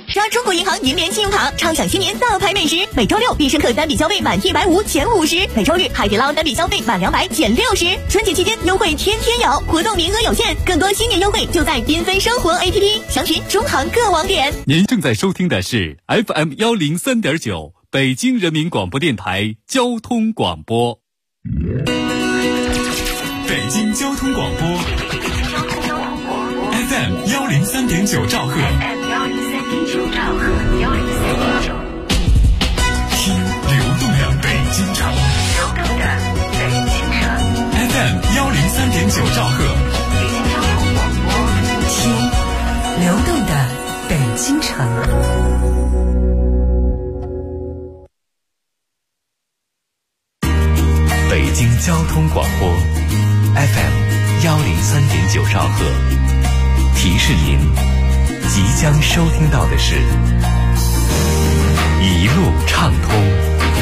刷中国银行银联信用卡，畅享新年大牌美食。每周六必胜客单笔消费满150减50，每周日海底捞单笔消费满200减60。春节期间优惠天天有，活动名额有限，更多新年优惠就在缤纷生活 APP， 详询中行各网点。 您正在收听的是 FM 103.9北京人民广播电台交通广播。北京交通广播 FM 103.9兆赫，听流动的北京城，FM 103.9兆赫， 听流动的北京城。 北京交通广播 FM 103.9兆赫，提示您即将收听到的是一路畅通。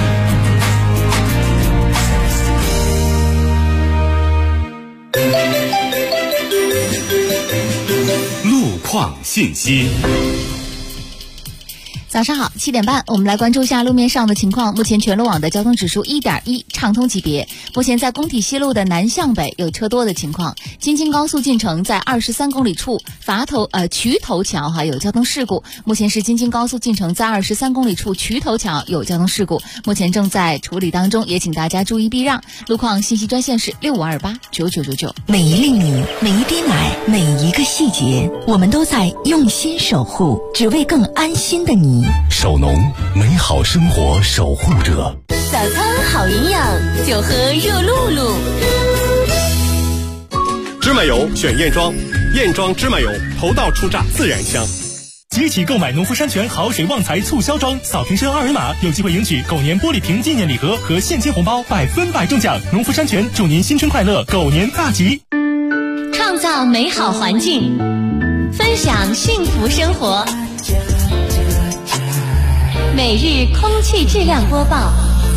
路况信息。 早上好，7点半，我们来关注一下路面上的情况。目前全路网的交通指数1.1，畅通级别。目前在工体西路的南向北有车多的情况。京津高速进城在23公里处渠头桥还有交通事故。目前是京津高速进城在23公里处渠头桥有交通事故，目前正在处理当中，也请大家注意避让。路况信息专线是65289999。 每一粒米，每一滴奶，每一个细节，我们都在用心守护，只为更安心的你。 首农，美好生活守护者。 早餐好营养，就喝热露露。 芝麻油选燕庄，燕庄芝麻油头道出榨，自然香。 即起购买农夫山泉好水旺财促销装，扫瓶身二维码有机会赢取狗年玻璃瓶纪念礼盒和现金红包，100%中奖。农夫山泉祝您新春快乐，狗年大吉！ 创造美好环境，分享幸福生活。每日空气质量播报。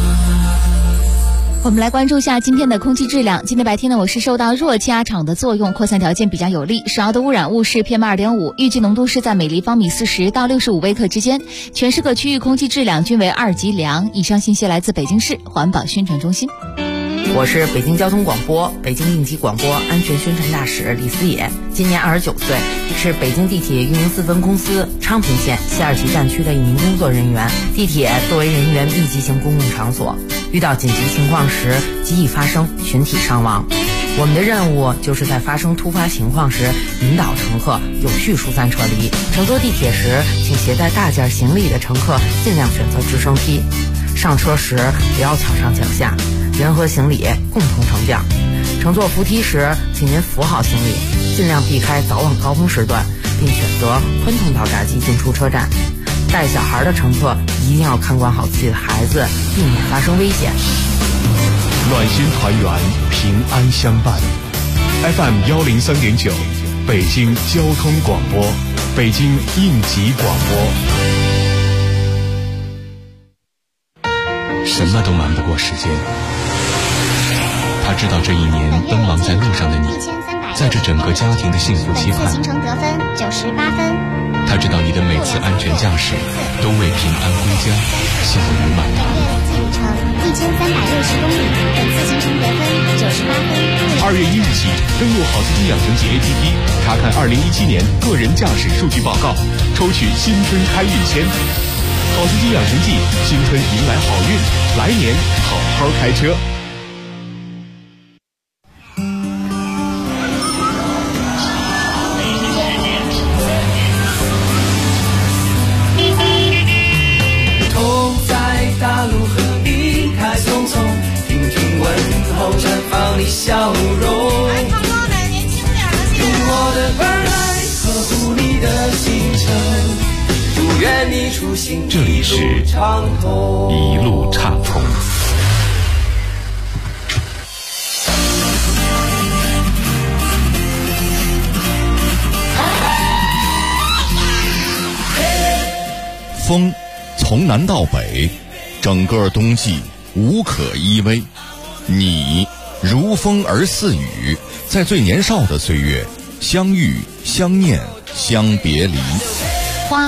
我们来关注一下今天的空气质量。今天白天呢，我是受到弱气压场的作用，扩散条件比较有利，首要的污染物是 PM2.5， 预计浓度是在每立方米40到65微克之间，全市各区域空气质量均为2级良。以上信息来自北京市环保宣传中心。 我是北京交通广播北京应急广播安全宣传大使李思野，今年29岁，是北京地铁运营4分公司昌平线西二旗站区的一名工作人员。地铁作为人员密集型公共场所，遇到紧急情况时极易发生群体伤亡。我们的任务就是在发生突发情况时引导乘客有序疏散撤离。乘坐地铁时，请携带大件行李的乘客尽量选择直升梯。上车时不要抢上抢下，人和行李共同升降。乘坐扶梯时，请您扶好行李，尽量避开早晚高峰时段，并选择宽通道闸机进出车站。带小孩的乘客一定要看管好自己的孩子，避免发生危险。 暖心团圆，平安相伴。FM 103.9，北京交通广播，北京应急广播。什么都瞒不过时间。他知道这一年奔忙在路上的你，在这整个家庭的幸福期盼。 行程得分98分。 他知道你的每次安全驾驶都为平安归家笑语满堂。 路程1360公里，本次行程得分98分。 2月1日起，登录好司机养成记 APP， 查看2017年个人驾驶数据报告，抽取新春开运签。好司机养成记，新春迎来好运，来年好好开车。 头在大路和你开匆匆，听听问候，绽放你笑容。用我的耳来呵护你的行程。愿你出行这里是一路畅通。 风从南到北，整个冬季无可依偎。你如风而似雨，在最年少的岁月相遇、相念、相别离。 花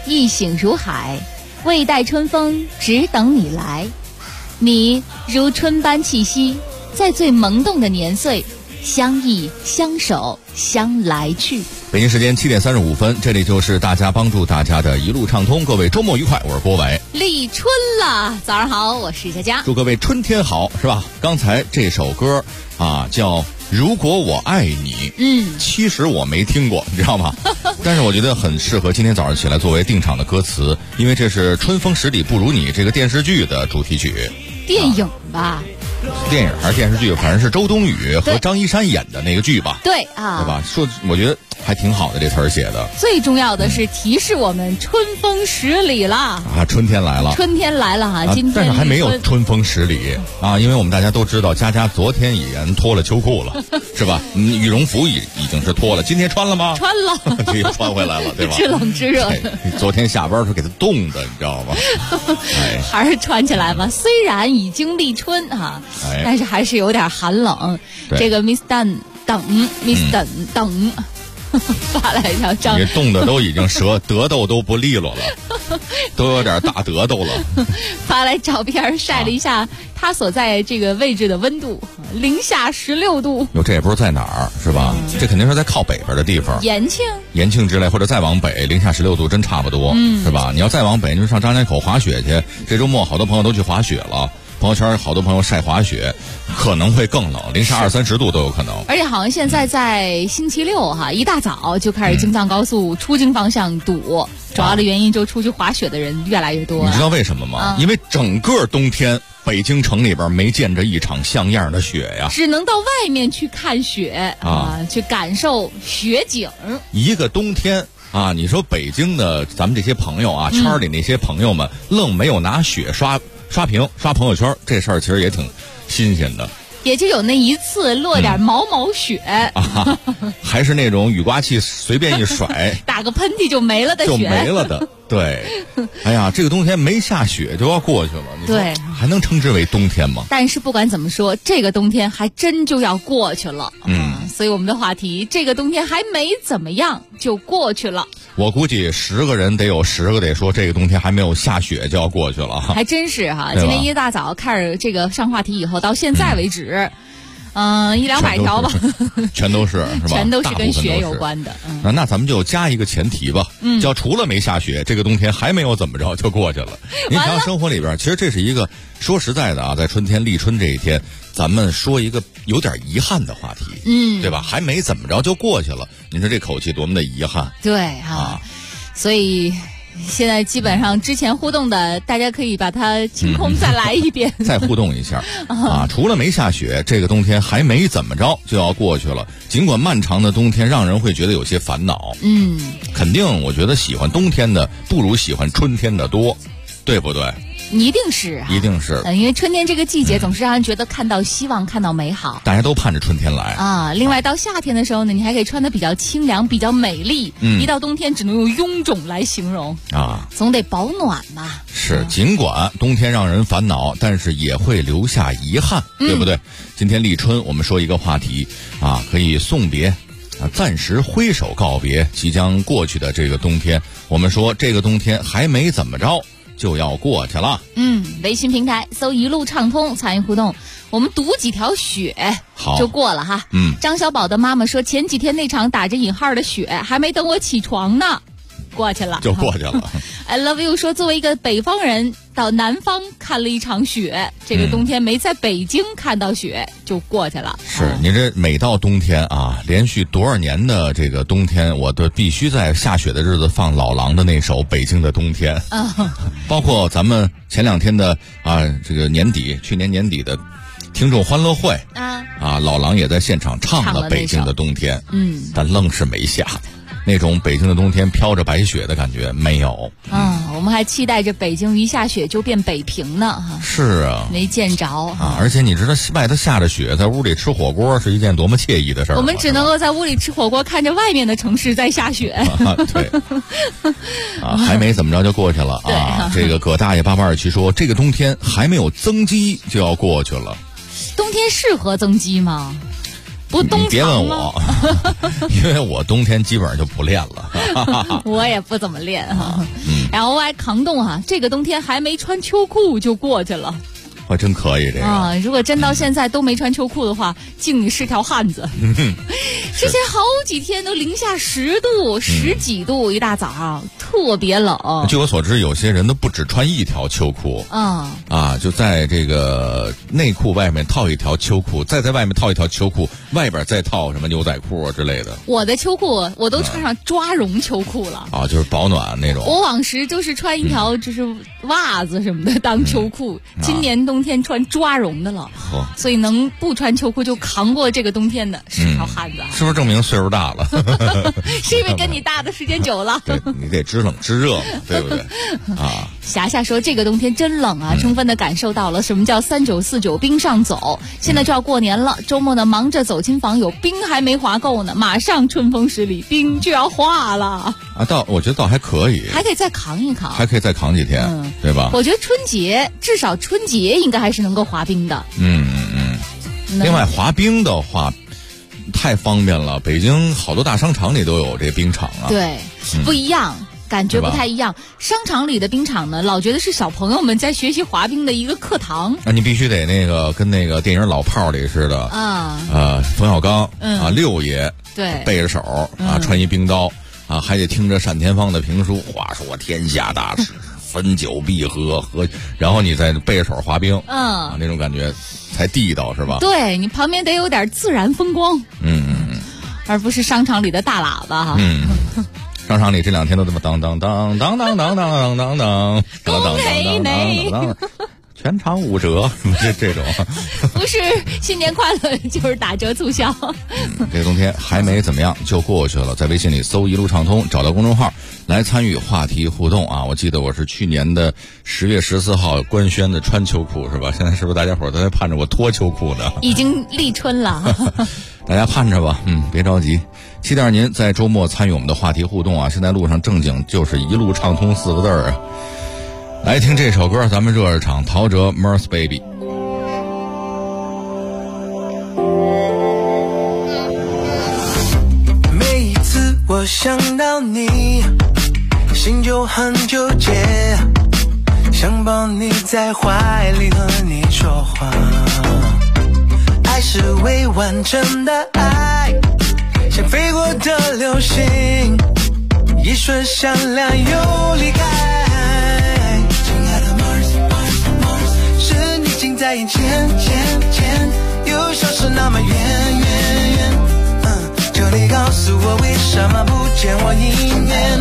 一醒如海，未待春风，只等你来。你如春般气息，在最萌动的年岁，相依相守相来去。 北京时间7点35分，这里就是大家帮助大家的一路畅通。各位周末愉快，我是郭伟。 立春了，早上好，我是佳佳。 祝各位春天好，是吧？刚才这首歌啊，叫《如果我爱你》。其实我没听过，你知道吗？但是我觉得很适合今天早上起来作为定场的歌词，因为这是《春风十里不如你》这个电视剧的主题曲。 电影吧？ 电影还是电视剧？反正是周冬雨和张一山演的那个剧吧？ 对啊， 对吧？说我觉得还挺好的，这词儿写的。 最重要的是提示我们春风十里了啊！ 春天来了， 春天来了哈！今天但是还没有春风十里啊，因为我们大家都知道，佳佳昨天已经脱了秋裤了，是吧？羽绒服已经是脱了，今天穿了吗？ 穿了， 这又穿回来了，对吧？ 知冷知热。 昨天下班时候给它冻的，你知道吗？ 还是穿起来吧。虽然已经立春哈，但是还是有点寒冷。这个 Miss Dan 等发来一条张， 你冻的都已经得豆都不利落了，都有点大得豆了。 发来照片晒了一下他所在这个位置的温度，零下16度。 哟，这也不是在哪儿是吧？这肯定是在靠北边的地方， 延庆之类，或者再往北，零下16度真差不多，是吧？你要再往北，你就上张家口滑雪去。这周末好多朋友都去滑雪了。朋友圈好多朋友晒滑雪，可能会更冷，零下20-30度都有可能。 而且好像现在在星期六哈，一大早就开始京藏高速出京方向堵，主要的原因就出去滑雪的人越来越多。 你知道为什么吗？因为整个冬天北京城里边没见着一场像样的雪呀， 只能到外面去看雪去感受雪景。 一个冬天啊，你说北京的咱们这些朋友啊，圈里那些朋友们愣没有拿雪刷屏刷朋友圈，这事儿其实也挺新鲜的。 也就有那一次落点毛雪还是那种雨刮器随便一甩打个喷嚏就没了的雪， 就没了的。对，哎呀，这个冬天没下雪就要过去了， 对， 还能称之为冬天吗？ 但是不管怎么说，这个冬天还真就要过去了。所以我们的话题，这个冬天还没怎么样就过去了。 我估计10个人得有10个得说这个冬天还没有下雪就要过去了， 还真是哈。今天一大早开始这个上话题以后，到现在为止，100-200条吧， 全都是吧？ 全都是跟雪有关的。 那咱们就加一个前提吧，叫除了没下雪，这个冬天还没有怎么着就过去了。您瞧生活里边，其实这是一个说实在的啊，在春天立春这一天，咱们说一个有点遗憾的话题，对吧？还没怎么着就过去了，你说这口气多么的遗憾？ 对啊，所以。现在基本上之前互动的，大家可以把它清空再来一遍， 再互动一下啊！除了没下雪，这个冬天还没怎么着就要过去了。尽管漫长的冬天让人会觉得有些烦恼，肯定我觉得喜欢冬天的不如喜欢春天的多，对不对？ 一定是啊， 一定是， 因为春天这个季节总是让人觉得看到希望，看到美好， 大家都盼着春天来啊。另外到夏天的时候呢，你还可以穿得比较清凉，比较美丽。一到冬天只能用臃肿来形容啊，总得保暖嘛。 是，尽管冬天让人烦恼，但是也会留下遗憾，对不对？今天立春，我们说一个话题啊，可以送别暂时挥手告别即将过去的这个冬天。我们说这个冬天还没怎么着就要过去了。 微信平台搜一路畅通参与互动，我们读几条雪就过了哈。张小宝的妈妈说，前几天那场打着引号的雪还没等我起床呢，过去了， 就过去了。 I love you 说，作为一个北方人，到南方看了一场雪，这个冬天没在北京看到雪就过去了。 是，你这每到冬天啊，连续多少年的这个冬天，我都必须在下雪的日子放老狼的那首《北京的冬天》。包括咱们前2天的这个去年年底的听众欢乐会老狼也在现场唱了《北京的冬天》，但愣是没下。那种北京的冬天飘着白雪的感觉没有。 我们还期待着北京一下雪就变北平呢。 是啊， 没见着而且你知道外头下着雪，在屋里吃火锅是一件多么惬意的事儿。 我们只能够在屋里吃火锅，看着外面的城市在下雪。 对，还没怎么着就过去了啊。这个葛大爷8827说，这个冬天还没有增肌就要过去了。 冬天适合增肌吗？不， 你别问我，因为我冬天基本上就不练了。 我也不怎么练哈。 LY 抗冻啊，这个冬天还没穿秋裤就过去了。 还真可以这个啊！如果真到现在都没穿秋裤的话，敬你是条汉子。之前好几天都零下10度、10几度，一大早特别冷。 据我所知，有些人都不只穿一条秋裤，就在这个内裤外面套一条秋裤，再在外面套一条秋裤，外边再套什么牛仔裤之类的。 我的秋裤我都穿上抓绒秋裤了啊，就是保暖那种。 我往时就是穿一条就是袜子什么的当秋裤，今年冬天穿抓绒的了，所以能不穿秋裤就扛过这个冬天的是条汉子。 是不是证明岁数大了？ 是因为跟你大的时间久了。 对，你得知冷知热嘛，对不对？啊， 霞霞说这个冬天真冷啊，充分的感受到了什么叫3949冰上走。现在就要过年了，周末呢忙着走亲访友，冰还没滑够呢，马上春风十里，冰就要化了。 我觉得倒还可以， 还可以再扛一扛， 还可以再扛几天，对吧？ 我觉得至少春节应该还是能够滑冰的。 另外滑冰的话太方便了，北京好多大商场里都有这冰场啊。 对，不一样，感觉不太一样。商场里的冰场呢，老觉得是小朋友们在学习滑冰的一个课堂。 你必须得跟那个电影老炮里似的冯小刚六爷对背着手穿一冰刀还得听着单田芳的评书，话说天下大事分久必合，然后你再背着手滑冰那种感觉才地道，是吧？ 对，你旁边得有点自然风光而不是商场里的大喇叭商场里这2天都这么当当当当当当当当当当， 恭喜你， 全场5折，这种不是新年快乐就是打折促销。 这个冬天还没怎么样就过去了，在微信里搜一路畅通，找到公众号来参与话题互动我记得我是去年的10月14号官宣的穿秋裤，是吧？现在是不是大家伙都在盼着我脱秋裤呢？ 已经立春了。 大家盼着吧，别着急，期待您在周末参与我们的话题互动现在路上正经就是一路畅通4个字来听这首歌，咱们热热场，陶喆 Mers Baby。 每一次我想到你，心就很纠结，想抱你在怀里和你说话。爱是未完成的爱，像飞过的流星，一瞬闪亮又离开。在眼前，又消失那么远。求你告诉我，为什么不见我一面？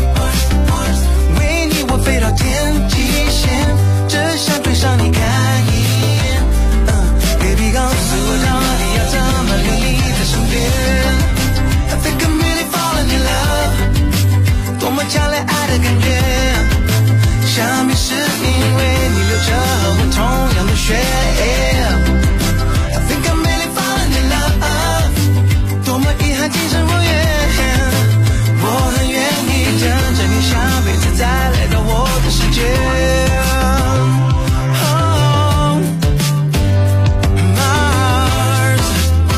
为你我飞到天际线，只想对上你看一眼。Baby 告诉我，到底要怎么留你在身边 ？I think I'm really falling in love， 多么强烈爱的感觉。想必是因为你流着和我同样的血 I think I'm really falling in love， 多么遗憾今生无缘，我很愿意等着你下辈子再来到我的世界Mars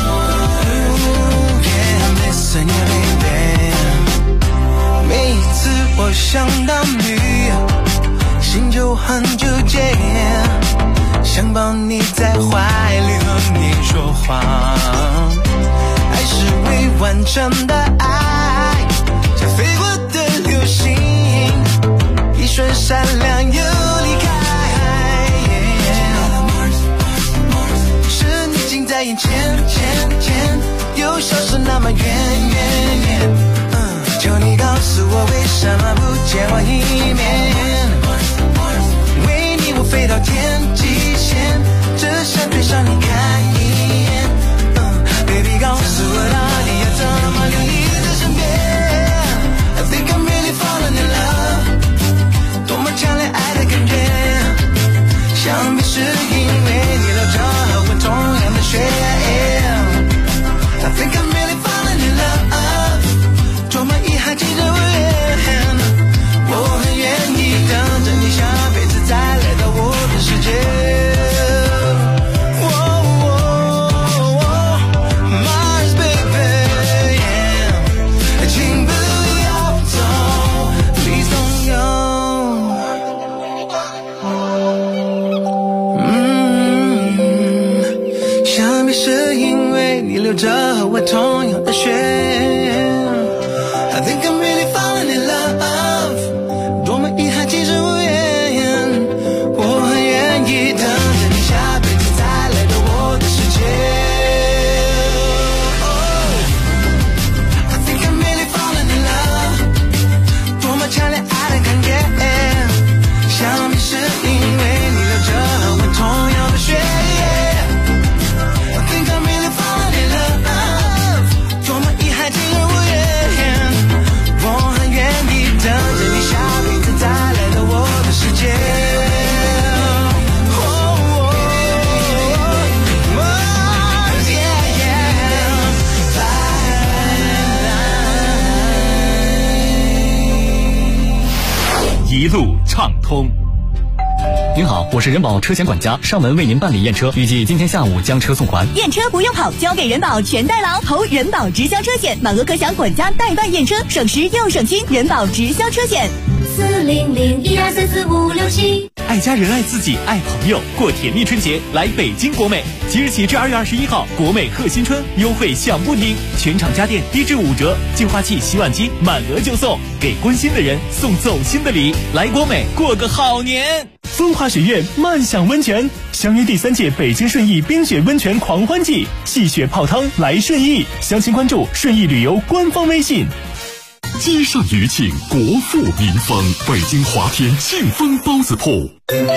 yeah, missing you baby， 每一次我想到你心就很纠结，想抱你在怀里和你说话。爱是未完成的爱，像飞过的流星，一瞬闪亮又离开。是你近在眼前，又消失那么远。求你告诉我，为什么不见我一面？我飞到天际线，只想对上你看一眼。Baby 告诉我，到底要怎么留你在身边 I think I'm really falling in love， 多么强烈爱的感觉。想必是因为你流着和我同样的血 I think I'm really falling in love， 多么遗憾今生无缘，我路畅通。 您好，我是人保车险管家，上门为您办理验车，预计今天下午将车送还。 验车不用跑，交给人保全代劳，投人保直销车险，满额可享管家代办验车，省时又省心。人保直销车险 40012344567。 爱家人爱自己爱朋友，过甜蜜春节来北京国美，即日起至2月21号，国美贺新春优惠享不停，全场家电低至5折，净化器、洗碗机满额就送，给关心的人送走心的礼，来国美过个好年。风华雪苑慢享温泉，相约第3届北京顺义冰雪温泉狂欢季，戏雪泡汤来顺义，详情关注顺义旅游官方微信。 街上余庆，国富民丰，北京华天庆丰包子铺。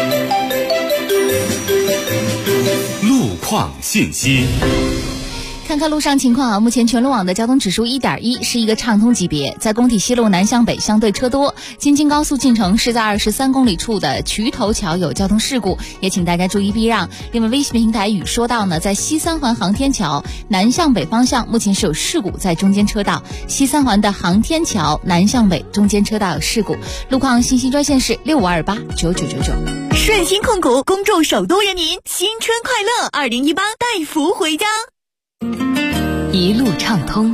路况信息。 看看路上情况啊，目前全路网的交通指数1.1，是一个畅通级别。在工体西路南向北相对车多，京津高速进城是在23公里处的渠头桥有交通事故，也请大家注意避让。另外，微信平台语说到呢，在西三环航天桥南向北方向目前是有事故，在中间车道。西三环的航天桥南向北中间车道有事故。路况信息专线是65289999。 顺鑫控股恭祝首都人民新春快乐，2018带福回家。 一路畅通。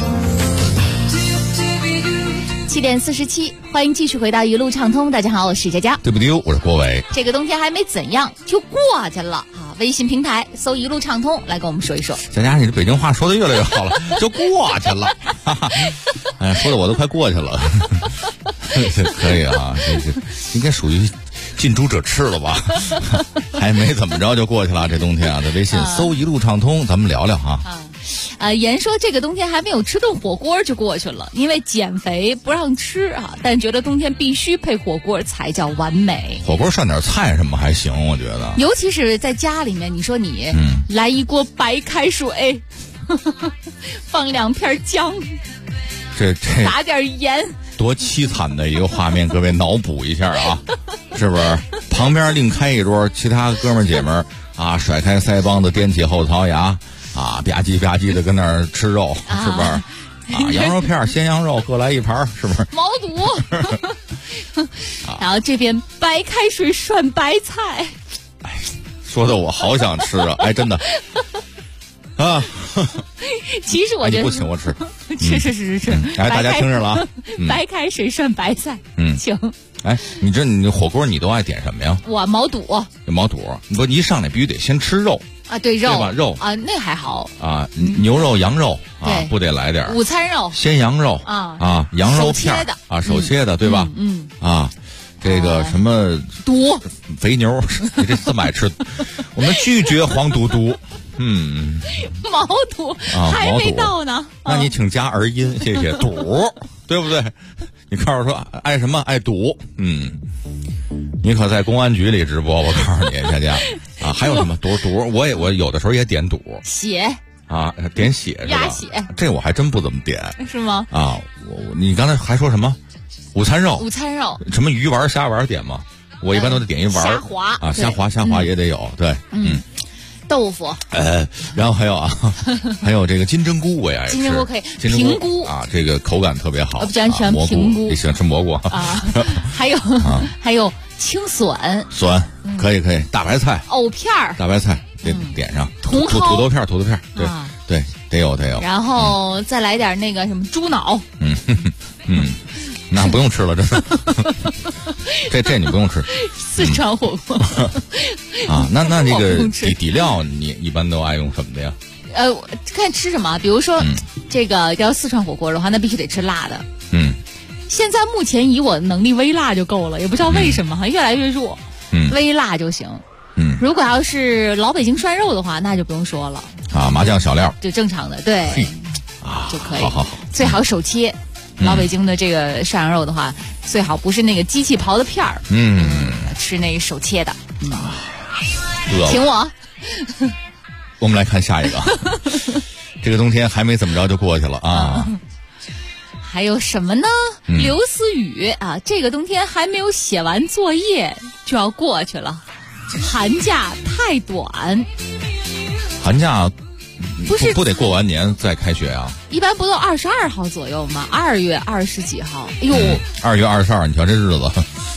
7点47，欢迎继续回到一路畅通。大家好，我是佳佳。 对不丢，我是郭伟。 这个冬天还没怎样就过去了啊！微信平台搜一路畅通，来跟我们说一说。 佳佳，你的北京话说的越来越好了，就过去了。哎，说的我都快过去了。可以啊，这应该属于近朱者赤了吧？还没怎么着就过去了，这冬天啊，在微信搜一路畅通，咱们聊聊哈。 言说这个冬天还没有吃顿火锅就过去了，因为减肥不让吃啊，但觉得冬天必须配火锅才叫完美。 火锅涮点菜什么还行，我觉得。 尤其是在家里面，你说你来一锅白开水，放2片姜， 这打点盐。 多凄惨的一个画面，各位脑补一下啊，是不是？旁边另开一桌，其他哥们姐们啊，甩开腮帮子，掂起后槽牙，啊，吧唧吧唧的跟那儿吃肉，是不是？啊，羊肉片、鲜羊肉各来一盘，是不是？ 毛肚。然后这边白开水涮白菜， 哎，说的我好想吃啊！哎，真的。啊， 其实我觉得、 你不请我吃， 吃。 哎，大家听着了啊！ 白开水涮白菜，请。 哎，你这你火锅你都爱点什么呀？ 我毛肚。 毛肚，你一上来必须得先吃肉啊，对肉， 对吧？肉啊，那还好啊，牛肉、羊肉啊，不得来点午餐肉、 鲜羊肉啊，羊肉片啊，手切的，对吧？啊。这个什么肚肥牛，你这么爱吃，我们拒绝黄嘟嘟。 毛肚还没到呢， 那你请加儿音，谢谢。肚，对不对？你告诉说爱什么？爱肚。你可在公安局里直播，我告诉你，佳佳啊，还有什么肚？我有的时候也点肚。 血啊，点血是吧？ 鸭血， 这我还真不怎么点， 是吗？ 啊，你刚才还说什么？午餐肉，什么鱼丸、虾丸点吗？我一般都得点一丸。 虾滑啊，虾滑也得有，对， 豆腐， 然后还有啊，还有这个金针菇我也爱吃， 金针菇可以，平菇啊，这个口感特别好。 我比较喜欢平菇， 你喜欢吃蘑菇啊？还有青笋， 可以，大白菜， 藕片儿， 大白菜得点上， 茼蒿， 土豆片，对，得有， 然后再来点那个什么猪脑， 那不用吃了，真的。这你不用吃。 四川火锅啊，那这个底料你一般都爱用什么的呀？ 看吃什么，比如说这个要四川火锅的话，那必须得吃辣的。现在目前以我的能力，微辣就够了，也不知道为什么好像越来越弱。微辣就行。如果要是老北京涮肉的话，那就不用说了啊，麻酱小料就正常的，对啊就可以。 好， 最好手切。老北京的这个涮羊肉的话，最好不是那个机器刨的片儿，吃那个手切的。请我。 我们来看下一个。这个冬天还没怎么着就过去了啊。 还有什么呢？刘思雨啊，这个冬天还没有写完作业就要过去了，寒假太短。 寒假不得过完年再开学啊？ 一般不都22号左右吗？2月20几号。哎呦，2 月22，你瞧这日子，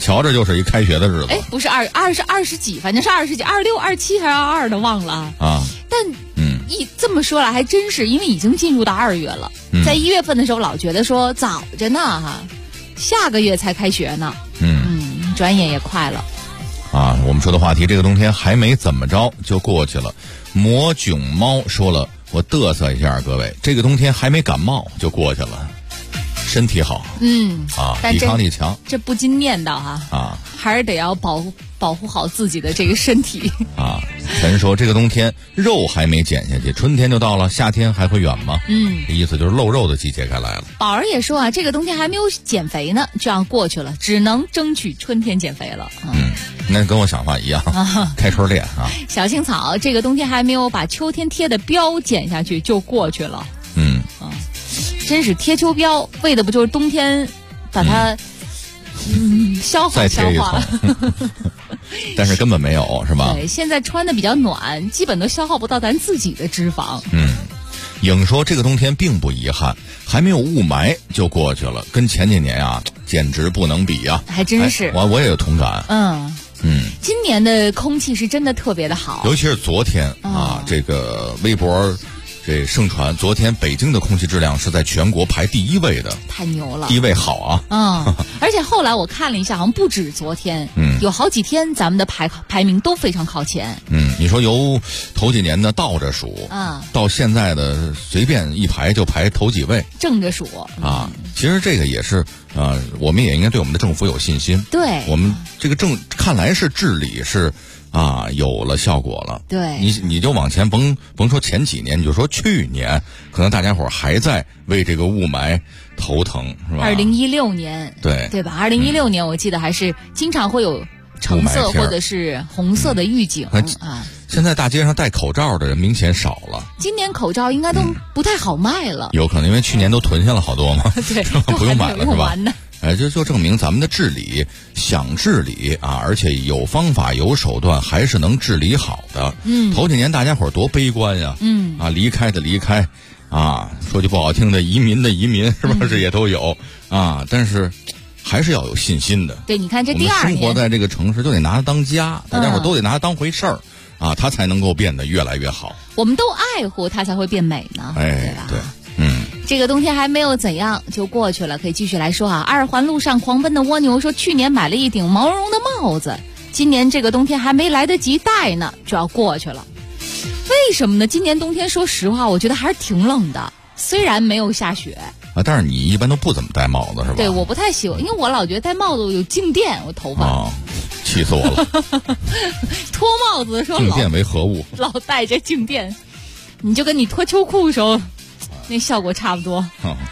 瞧着就是一开学的日子。 哎，不是二十几，反正是20几，26、27还是22的忘了啊。但这么说来还真是，因为已经进入到2月了，在1月份的时候老觉得说早着呢哈，下个月才开学呢。转眼也快了。 啊，我们说的话题，这个冬天还没怎么着就过去了。魔囧猫说了，我嘚瑟一下各位，这个冬天还没感冒就过去了，身体好，抵抗力强。 这不禁念叨还是得要保护好自己的这个身体啊。陈说这个冬天肉还没减下去，春天就到了，夏天还会远吗？意思就是露肉的季节该来了。 宝儿也说这个冬天还没有减肥呢，这样过去了，只能争取春天减肥了。 那跟我想法一样，开春练啊。 小青草，这个冬天还没有把秋天贴的标减下去就过去了。真是贴秋膘，为的不就是冬天把它消化消化但是根本没有，是吧？ 对，现在穿的比较暖，基本都消耗不到咱自己的脂肪。 颖说这个冬天并不遗憾，还没有雾霾就过去了，跟前几年简直不能比啊。 还真是， 我也有同感。 今年的空气是真的特别的好， 尤其是昨天这个微博这盛传，昨天北京的空气质量是在全国排第1位的， 太牛了， 第1位好啊。 而且后来我看了一下，好像不止昨天，有好几天咱们的排名都非常靠前。 你说由头几年的倒着数到现在的随便一排就排头几位， 正着数其实这个也是我们也应该对我们的政府有信心。 对， 我们这个看来是治理是有了效果了。 对， 你就往前甭说前几年，你就说去年，可能大家伙还在为这个雾霾头疼，是吧 ？2016年，对吧？2016年我记得还是经常会有橙色或者是红色的预警现在大街上戴口罩的人明显少了， 今年口罩应该都不太好卖了。 有可能因为去年都囤下了好多嘛， 对， 不用买了是吧？ 就证明咱们的治理想治理而且有方法有手段，还是能治理好的。头几年大家伙多悲观呀，离开的离开说句不好听的，移民的移民，是不是也都有但是还是要有信心的。 对，你看这第2年， 我们生活在这个城市就得拿它当家，大家伙都得拿它当回事儿它才能够变得越来越好。 我们都爱护它才会变美呢，对吧？ 对。 这个冬天还没有怎样就过去了，可以继续来说2环路上狂奔的蜗牛说，去年买了一顶毛茸茸的帽子，今年这个冬天还没来得及戴呢就要过去了。为什么呢？今年冬天说实话我觉得还是挺冷的，虽然没有下雪但是你一般都不怎么戴帽子是吧？ 对，我不太喜欢，因为我老觉得戴帽子有静电，我头发气死我了脱帽子的时候静电为何物？ 老戴着静电，你就跟你脱秋裤的时候那效果差不多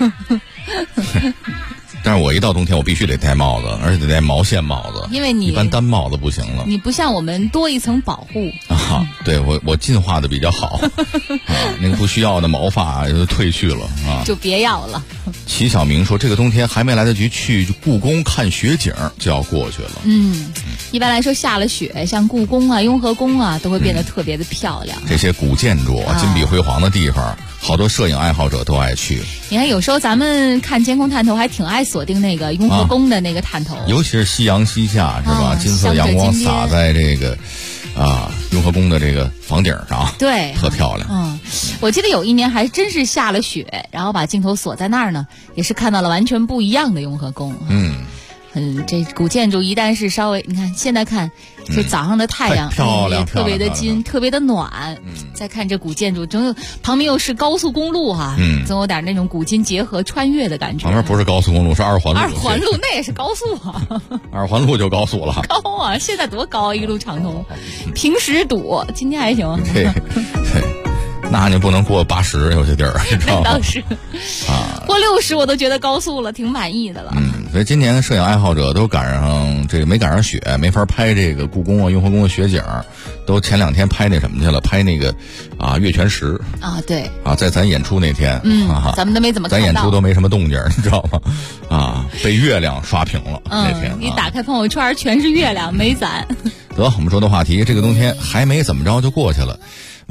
但是我一到冬天我必须得戴帽子，而且得戴毛线帽子， 因为你一般单帽子不行了， 你不像我们多一层保护对，我进化的比较好那个不需要的毛发就褪去了就别要了。 齐小明说这个冬天还没来得及去故宫看雪景就要过去了。 一般来说下了雪，像故宫雍和宫都会变得特别的漂亮， 这些古建筑金碧辉煌的地方好多摄影爱好者都爱去。 你看有时候咱们看监控探头还挺爱锁定那个雍和宫的那个探头， 尤其是夕阳西下是吧？金色阳光洒在这个雍和宫的这个房顶上， 对， 特漂亮。 我记得有一年还真是下了雪，然后把镜头锁在那儿呢，也是看到了完全不一样的雍和宫。这古建筑一旦是稍微，你看现在看这早上的太阳漂亮， 特别的金，特别的暖。再看这古建筑，旁边又是高速公路总有点那种古今结合穿越的感觉。 旁边不是高速公路，是2环路。 2环路那也是高速 2环路就高速了。 高现在多高一路畅通。平时堵，今天还行。 对。那你不能过80，有些地儿，知道吗？ 倒是过60我都觉得高速了，挺满意的了。 所以今年摄影爱好者都赶上这个没赶上雪，没法拍这个故宫雍和宫的雪景，都前2天拍那什么去了，拍那个月全食对在咱演出那天咱们都没怎么看到， 咱演出都没什么动静，你知道吗？被月亮刷屏了那天。 你打开朋友圈全是月亮，没咱。 得，我们说的话题，这个冬天还没怎么着就过去了。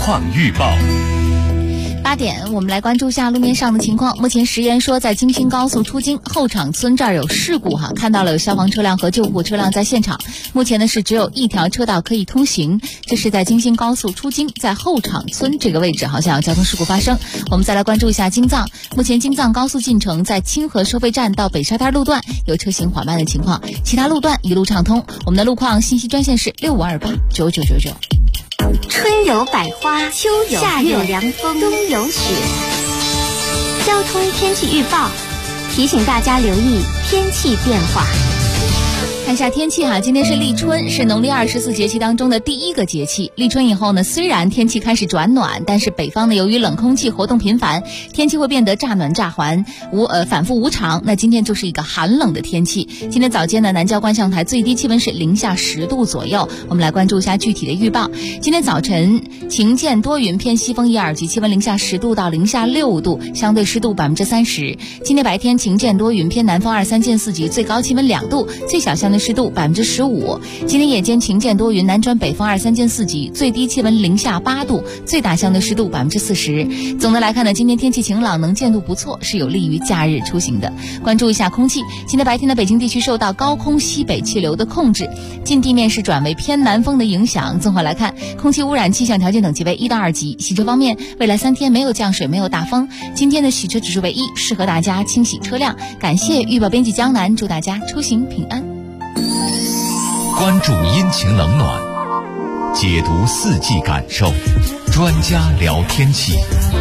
况预报。 8点，我们来关注一下路面上的情况。目前石岩说，在京新高速出京后场村这儿有事故看到了有消防车辆和救护车辆在现场。目前呢是只有一条车道可以通行，这是在京新高速出京，在后场村这个位置好像有交通事故发生。我们再来关注一下京藏，目前京藏高速进城在清河收费站到北沙滩路段有车行缓慢的情况，其他路段一路畅通。我们的路况信息专线是65289999。 春有百花，秋有夏有凉风，冬有雪。交通天气预报提醒大家留意天气变化。 看一下天气今天是立春，是农历24节气当中的第一个节气。立春以后呢，虽然天气开始转暖，但是北方呢由于冷空气活动频繁，天气会变得乍暖乍寒，反复无常。那今天就是一个寒冷的天气。今天早间呢，南郊观象台最低气温是零下10度左右。我们来关注一下具体的预报。今天早晨晴间多云，偏西风1、2级，气温零下10度到零下6度，相对湿度30%。今天白天晴间多云，偏南风2、3见4级，最高气温2度，最小相对湿度15%。今天夜间晴间多云，南转北风2、3见4级，最低气温零下8度，最大相对湿度40%。总的来看呢，今天天气晴朗，能见度不错，是有利于假日出行的。关注一下空气，今天白天的北京地区受到高空西北气流的控制，近地面是转为偏南风的影响。综合来看，空气污染气象条件等级为1到2级。洗车方面，未来3天没有降水，没有大风。今天的洗车指数为1，适合大家清洗车辆。感谢预报编辑江南，祝大家出行平安。 关注阴晴冷暖，解读四季感受，专家聊天气。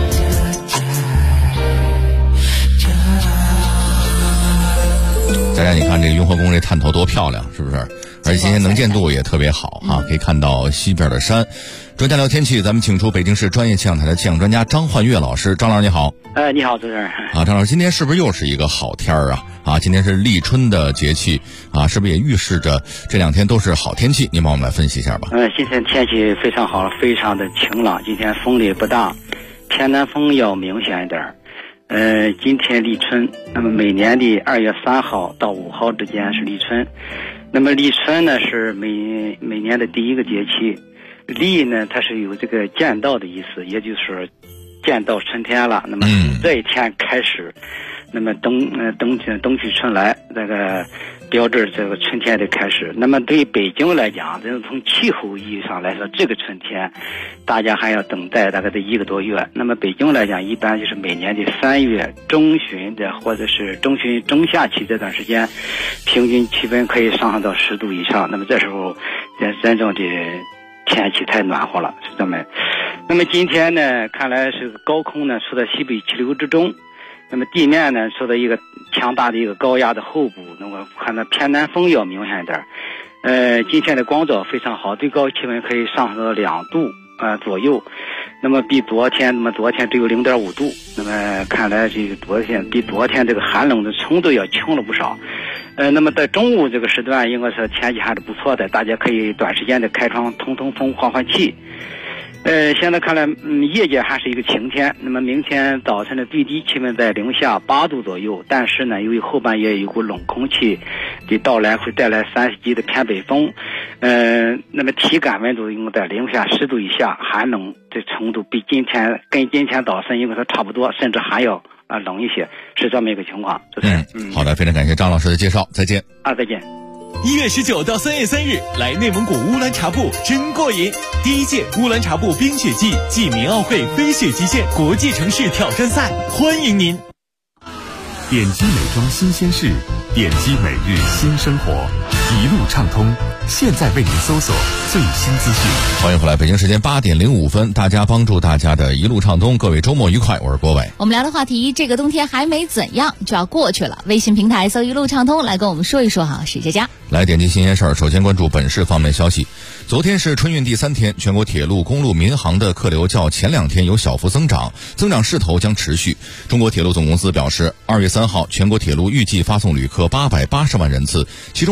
大家你看这个雍和宫这探头多漂亮，是不是？而且今天能见度也特别好可以看到西边的山。专家聊天气，咱们请出北京市专业气象台的气象专家张焕岳老师。张老师你好。 你好，主持人。 张老师，今天是不是又是一个好天儿今天是立春的节气是不是也预示着这2天都是好天气？您帮我们来分析一下吧。 今天天气非常好，非常的晴朗，今天风力不大，偏南风要明显一点。今天立春，那么每年的2月3号到5号之间是立春。那么立春呢是每年的第一个节气。立呢它是有这个见到的意思，也就是见到春天了。那么从这一天开始，那么冬去春来，这个标志这个春天的开始。那么对北京来讲，这从气候意义上来说，这个春天大家还要等待大概的1个多月。那么北京来讲，一般就是每年的3月中旬的或者是中下期这段时间，平均气温可以上升到10度以上。那么这时候真正的天气太暖和了，是这么。那么今天呢，看来是高空呢处在西北气流之中，那么地面呢受到一个强大的一个高压的候补，那么看到偏南风要明显一点。今天的光照非常好，最高气温可以上升到2度左右，那么比昨天只有0.5度，那么看来这个比昨天这个寒冷的程度要轻了不少。那么在中午这个时段，应该是天气还是不错的，大家可以短时间的开窗通风换换气。现在看来，夜间还是一个晴天。那么明天早晨的最低气温在零下8度左右，但是呢，由于后半夜有股冷空气的到来，会带来30级的偏北风。那么体感温度应该在零下10度以下，寒冷的程度跟今天早晨应该说差不多，甚至还要冷一些，是这么一个情况。 好的，非常感谢张老师的介绍，再见。 再见。 1月19到3月3日，来内蒙古乌兰察布真过瘾！第1届乌兰察布冰雪季暨民奥会飞雪极限国际城市挑战赛，欢迎您！ 点击美妆新鲜事，点击每日新生活，一路畅通。现在为您搜索最新资讯。 欢迎回来，北京时间8点05分，大家帮助大家的一路畅通，各位周末愉快，我是郭伟。 我们聊的话题，这个冬天还没怎样就要过去了。微信平台搜一路畅通，来跟我们说一说史佳佳。 来点击新鲜事儿，首先关注本市方面消息。昨天是春运第3天，全国铁路、公路、民航的客流较前2天有小幅增长，增长势头将持续。中国铁路总公司表示，2月3号全国铁路预计发送旅客880万人次，其中北京铁路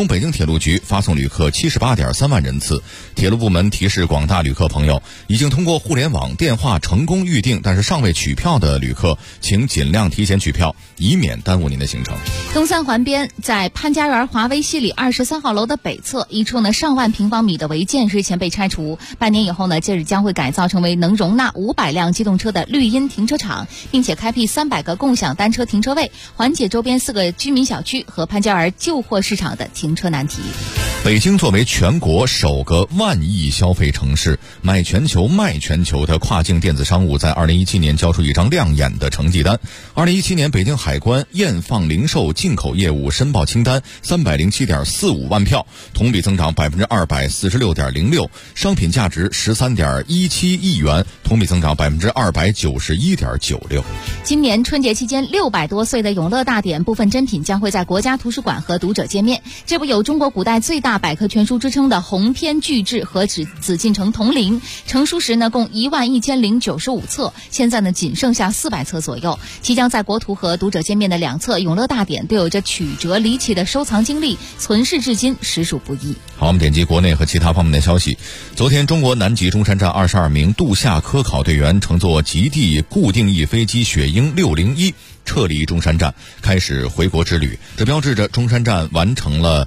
路局发送旅客78.3万人次。铁路部门提示广大旅客朋友，已经通过互联网、电话成功预订但是尚未取票的旅客，请尽量提前取票，以免耽误您的行程。 东三环边在潘家园华威西里23号楼的北侧，一处上万平方米的违建日前被拆除，半年以后届日将会改造成为能容纳500辆机动车的绿荫停车场，并且开辟300个共享单车停车位，缓解周边4个居民小区和潘家园旧货市场的停车难题。 北京作为全国首个万亿消费城市，买全球卖全球的跨境电子商务在2017年交出一张亮眼的成绩单。2017年北京海关验放零售进口业务申报清单307.45万票，同比增长246.06%，商品价值13.17亿元，同比增长291.96%。 今年春节期间，600多岁的永乐大典部分珍品将会在国家图书馆和读者见面。这部有中国古代最大百科全书之称的鸿篇巨制和紫禁城铜陵，成书时共11095册，现在仅剩下400册左右。即将在国图和读者见面的2册永乐大典都有着曲折离奇的收藏经历，存世至今实属不易。 好，我们点击国内和其他方面的消息。昨天，中国南极中山站22名渡夏科考队员乘坐极地固定翼飞机雪鹰601撤离中山站，开始回国之旅。这标志着中山站完成了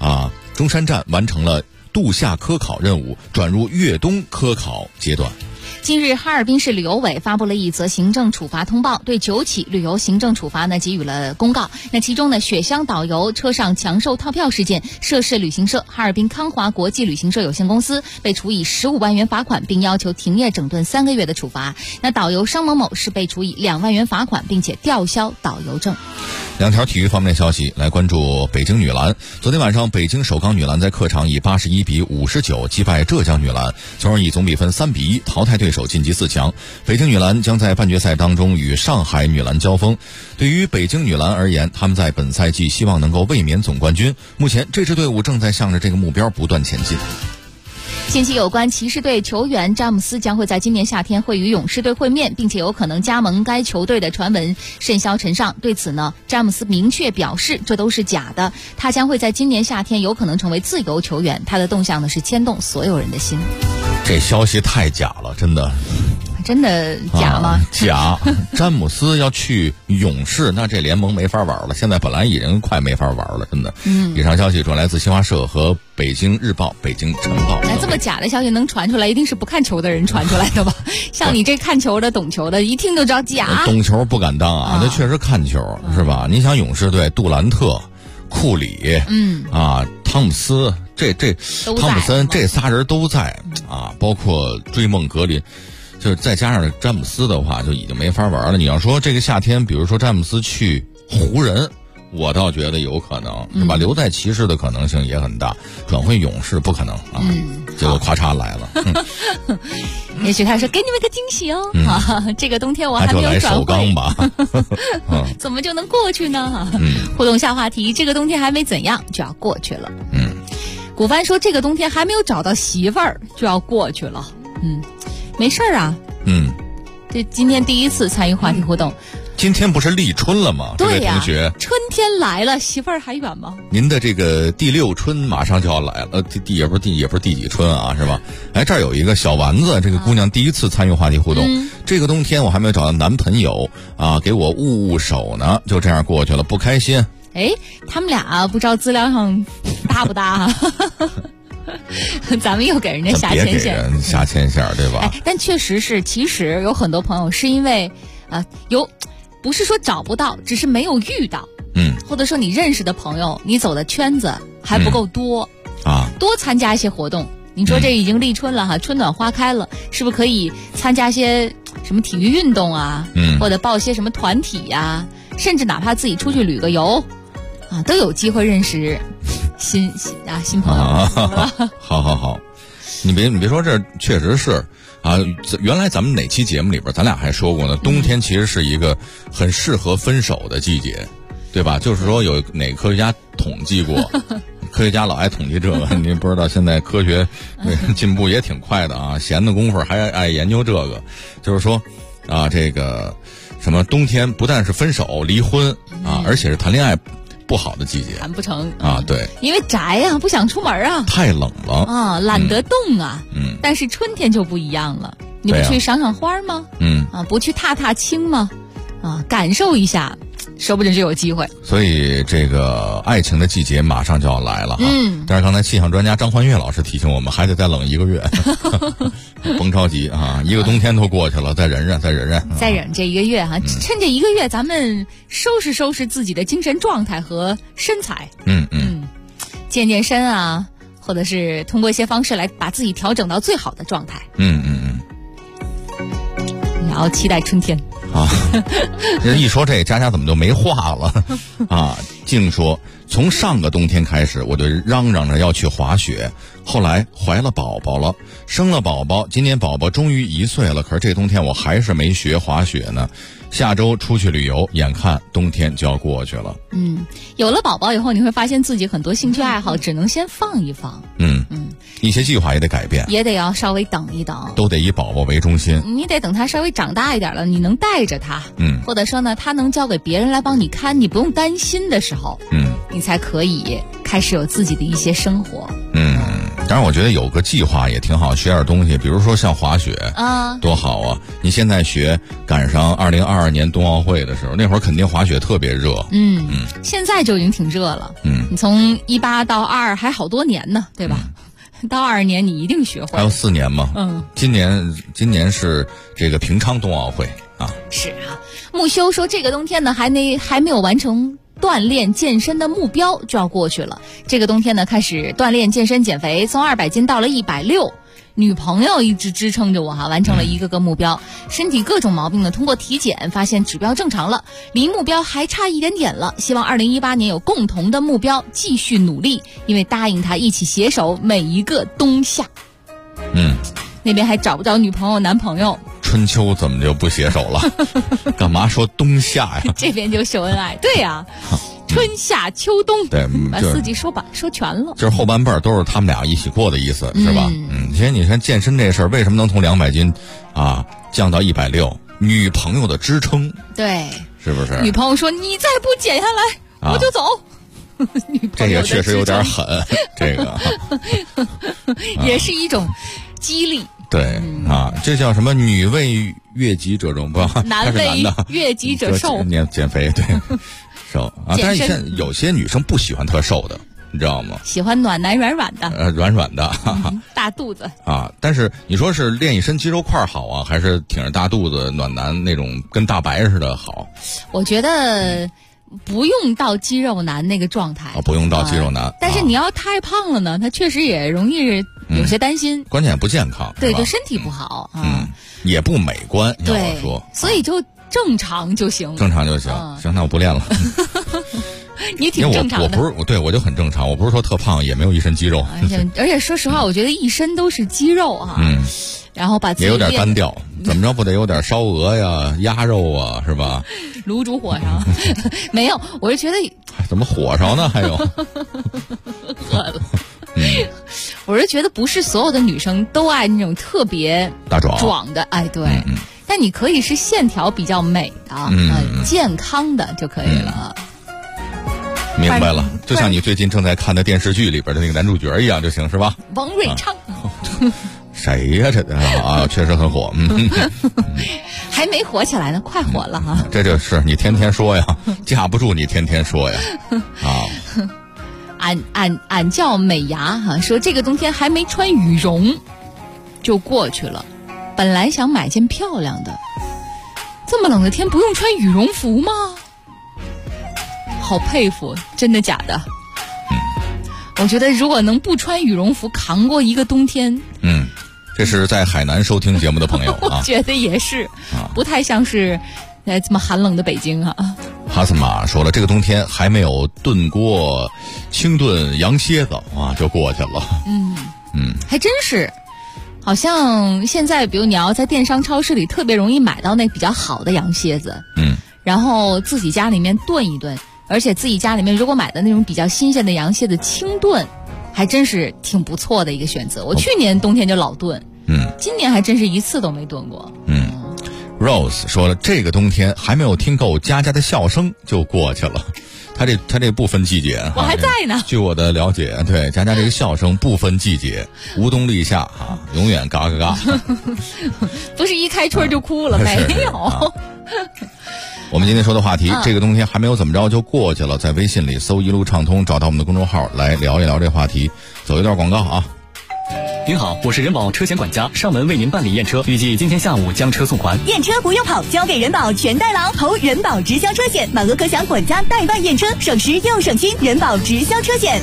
渡夏科考任务，转入越冬科考阶段。 近日，哈尔滨市旅游委发布了一则行政处罚通报，对9起旅游行政处罚给予了公告。其中雪乡导游车上强售套票事件，涉事旅行社哈尔滨康华国际旅行社有限公司被处以15万元罚款，并要求停业整顿3个月的处罚。导游商某某是被处以2万元罚款，并且吊销导游证。 2条体育方面的消息，来关注北京女篮。昨天晚上，北京首钢女篮在客场以81比59击败浙江女篮，从而以总比分3比1淘汰对手，晋级4强。北京女篮将在半决赛当中与上海女篮交锋。对于北京女篮而言，他们在本赛季希望能够卫冕总冠军。目前，这支队伍正在向着这个目标不断前进。 近期有关骑士队球员詹姆斯将会在今年夏天会与勇士队会面，并且有可能加盟该球队的传闻甚嚣尘上。对此詹姆斯明确表示这都是假的，他将会在今年夏天有可能成为自由球员，他的动向是牵动所有人的心。 这消息太假了，真的假吗？ 假。詹姆斯要去勇士，那这联盟没法玩了，现在本来已经快没法玩了，真的。以上消息转来自新华社和北京日报、北京晨报。 这么假的消息能传出来，一定是不看球的人传出来的吧？像你这看球的、懂球的，一听就知道假。 懂球不敢当啊，那确实看球是吧？你想勇士队杜兰特、库里，汤姆斯，汤普森这仨人都在啊，包括追梦格林。就是再加上詹姆斯的话，就已经没法玩了。你要说这个夏天，比如说詹姆斯去湖人，我倒觉得有可能，是吧？留在骑士的可能性也很大，转回勇士不可能啊。结果咔嚓来了。 也许他说给你们个惊喜哦，这个冬天我还没有转会， 就来首钢吧。 怎么就能过去呢？互动下话题，这个冬天还没怎样就要过去了。古帆说这个冬天还没有找到媳妇儿就要过去了。没事儿啊。这今天第一次参与话题互动。 今天不是立春了吗？ 对呀， 同学， 春天来了，媳妇儿还远吗？ 您的这个第6春马上就要来了，也不是第几春啊，是吧？这儿有一个小丸子，这个姑娘第一次参与话题互动。这个冬天我还没有找到男朋友啊，给我握手呢，就这样过去了，不开心。 他们俩不知道资料上搭不搭？咱们又给人家下牵线， 别给人下牵线，对吧？ 但确实是，其实有很多朋友是因为不是说找不到，只是没有遇到。或者说你认识的朋友，你走的圈子还不够多多参加一些活动。你说这已经立春了春暖花开了，是不是可以参加些什么体育运动啊？或者报些什么团体呀？甚至哪怕自己出去旅个游都有机会认识新朋友。 好，你别说，这确实是啊。原来咱们哪期节目里边，咱俩还说过呢，冬天其实是一个很适合分手的季节，对吧？就是说有哪个科学家统计过，科学家老爱统计这个，你不知道现在科学进步也挺快的啊，闲的功夫还爱研究这个，就是说这个什么冬天不但是分手离婚而且是谈恋爱不好的季节， 谈不成啊。对， 因为宅啊，不想出门啊， 太冷了啊，懒得动啊。但是春天就不一样了，你不去赏赏花吗？不去踏踏青吗？感受一下，说不定就有机会。 所以这个爱情的季节马上就要来了哈。但是刚才气象专家张焕月老师提醒我们，还得再冷1个月，甭着急啊，一个冬天都过去了，再忍忍，再忍忍， 再忍这1个月哈。趁这1个月，咱们收拾收拾自己的精神状态和身材。健健身啊，或者是通过一些方式来把自己调整到最好的状态。也要期待春天。 一说这佳佳怎么就没话了啊？净说从上个冬天开始，我就嚷嚷着要去滑雪，后来怀了宝宝了，生了宝宝，今年宝宝终于1岁了，可是这冬天我还是没学滑雪呢。下周出去旅游，眼看冬天就要过去了。 有了宝宝以后，你会发现自己很多兴趣爱好只能先放一放。 一些计划也得改变， 也得要稍微等一等， 都得以宝宝为中心。 你得等他稍微长大一点了，你能带着他，或者说呢，他能交给别人来帮你看，你不用担心的时候，你才可以开始有自己的一些生活。 当然我觉得有个计划也挺好，学点东西，比如说像滑雪啊，多好啊！你现在学，赶上2022年冬奥会的时候，那会儿肯定滑雪特别热。 现在就已经挺热了。你从18到22还好多年呢，对吧？到22年你一定学会。 还有4年嘛。今年是这个平昌冬奥会啊。 是啊，木修说这个冬天呢还没有完成锻炼健身的目标就要过去了。这个冬天呢开始锻炼健身减肥，从200斤到了160。女朋友一直支撑着我完成了一个个目标。身体各种毛病呢通过体检发现指标正常了，离目标还差一点点了。希望2018年有共同的目标，继续努力，因为答应他一起携手每一个冬夏。那边还找不着女朋友男朋友， 春秋怎么就不携手了？干嘛说冬夏呀？ 这边就秀恩爱。对呀，春夏秋冬， 对， 把4季说全了。 就是后半辈儿都是他们俩一起过的意思，是吧？其实你看健身这事儿，为什么能从200斤啊降到160？女朋友的支撑， 对， 是不是？ 女朋友说：“你再不减下来，我就走。” 这也确实有点狠，这个也是一种激励。 对这叫什么？女为悦己者容，不， 男为悦己者寿。 减肥对瘦啊，但是现在有些女生不喜欢特瘦的，你知道吗？ 喜欢暖男软软的， 软软的， 大肚子啊。但是你说是练一身肌肉块好啊，还是挺着大肚子暖男那种跟大白似的好？ 我觉得不用到肌肉男那个状态不用到肌肉男。 但是你要太胖了呢，他确实也容易有些担心。 关键不健康， 对身体不好也不美观。要我说， 所以就正常就行。 正常就行。行，那我不练了。 你挺正常的。 我不是对我就很正常，我不是说特胖，也没有一身肌肉。 而且说实话，我觉得一身都是肌肉然后把自己也有点单调，怎么着不得有点烧鹅呀、鸭肉啊，是吧？ 卤煮火烧没有，我是觉得怎么火烧呢？还有饿了。我是觉得不是所有的女生都爱那种特别大壮的，对。但你可以是线条比较美的，健康的就可以了。 明白了，就像你最近正在看的电视剧里边的那个男主角一样就行，是吧？ 王瑞昌。 谁呀？这确实很火。 还没火起来呢，快火了哈！ 这就是你天天说呀，架不住你天天说呀。 俺叫美牙说这个冬天还没穿羽绒就过去了，本来想买件漂亮的，这么冷的天不用穿羽绒服吗？好佩服，真的假的？我觉得如果能不穿羽绒服扛过一个冬天， 这是在海南收听节目的朋友啊， 我觉得也是，不太像是在这么寒冷的北京哈森玛说了，这个冬天还没有炖过清炖羊蝎子就过去了。 还真是，好像现在比如你要在电商超市里特别容易买到那比较好的羊蝎子，然后自己家里面炖一炖，而且自己家里面如果买的那种比较新鲜的羊蝎子清炖，还真是挺不错的一个选择。我去年冬天就老炖，今年还真是一次都没炖过。 Rose 说了，这个冬天还没有听够佳佳的笑声就过去了。 他这不分季节， 我还在呢。 据我的了解，对佳佳这个笑声不分季节，无冬立夏啊，永远嘎嘎嘎。 不是一开春就哭了，没有。 我们今天说的话题，这个冬天还没有怎么着就过去了，在微信里搜一路畅通，找到我们的公众号来聊一聊这话题。走一段广告啊。 您好，我是人保车险管家，上门为您办理验车，预计今天下午将车送还。 验车不用跑，交给人保全代劳，投人保直销车险，满额可享管家代办验车，省时又省心。人保直销车险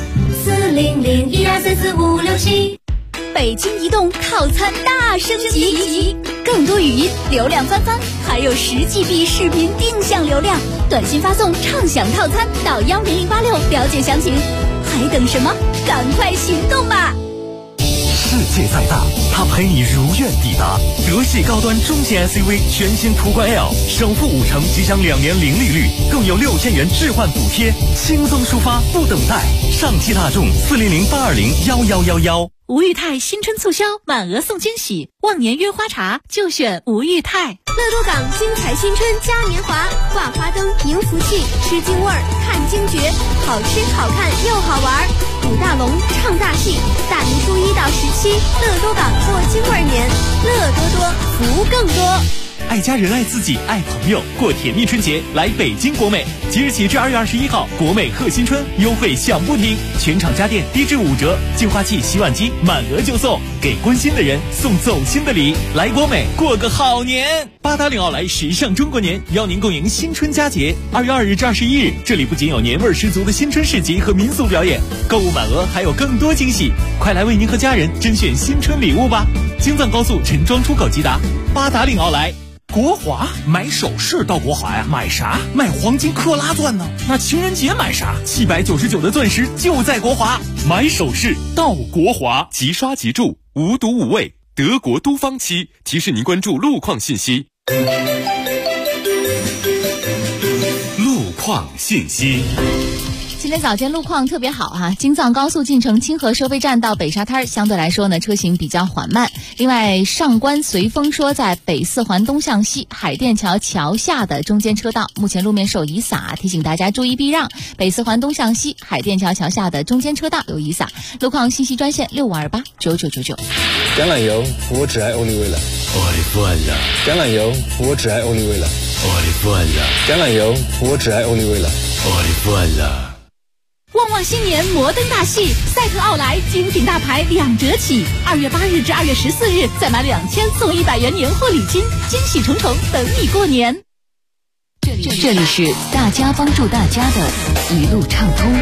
40012344567。 北京移动套餐大升级，更多语音流量翻番，还有10GB 视频定向流量，短信发送畅享套餐到10086了解详情。还等什么？赶快行动吧！ 世界再大，它陪你如愿抵达。德系高端中型 SUV 全新途观 L， 首付50%即享2年零利率，更有6000元置换补贴，轻松出发不等待。上汽大众40082011111。 吴裕泰新春促销，满额送惊喜，忘年约花茶就选吴裕泰。 乐多港精彩新春嘉年华，挂花灯、迎福气，吃京味儿，看惊觉，好吃好看又好玩。舞大龙，唱大戏，大年初1到17，乐多港过京味年，乐多多，福更多。 爱家人爱自己爱朋友，过甜蜜春节来北京国美，即日起至2月21号，国美贺新春优惠响不停，全场家电低至5折，净化器、洗碗机满额就送，给关心的人送走心的礼，来国美过个好年。八达岭奥莱时尚中国年，邀您共迎新春佳节。2月2日至21日，这里不仅有年味十足的新春市集和民俗表演，购物满额还有更多惊喜，快来为您和家人甄选新春礼物吧！京藏高速陈庄出口即达，八达岭奥莱。国华买首饰到国华呀？买啥？买黄金克拉钻呢？那情人节买啥？799的钻石就在国华，买首饰到国华， 即刷即住，无毒无味，德国都方漆提示您关注路况信息。路况信息。 今天早间路况特别好哈，京藏高速进城清河收费站到北沙滩相对来说呢车行比较缓慢。另外上官随风说在北四环东向西海淀桥桥下的中间车道目前路面受雨洒，提醒大家注意避让。北四环东向西海淀桥桥下的中间车道有雨洒。路况信息专线65289999。 橄榄油，我只爱欧丽味了。 我的饭了。 橄榄油，我只爱欧丽味了。 我的饭了。 橄榄油，我只爱欧丽味了。 我的饭了。 旺旺新年摩登大戏，赛特奥莱精品大牌2折起，2月8日至2月14日，再买2000送100元年货礼金，惊喜重重等你过年。 这里是大家帮助大家的一路畅通。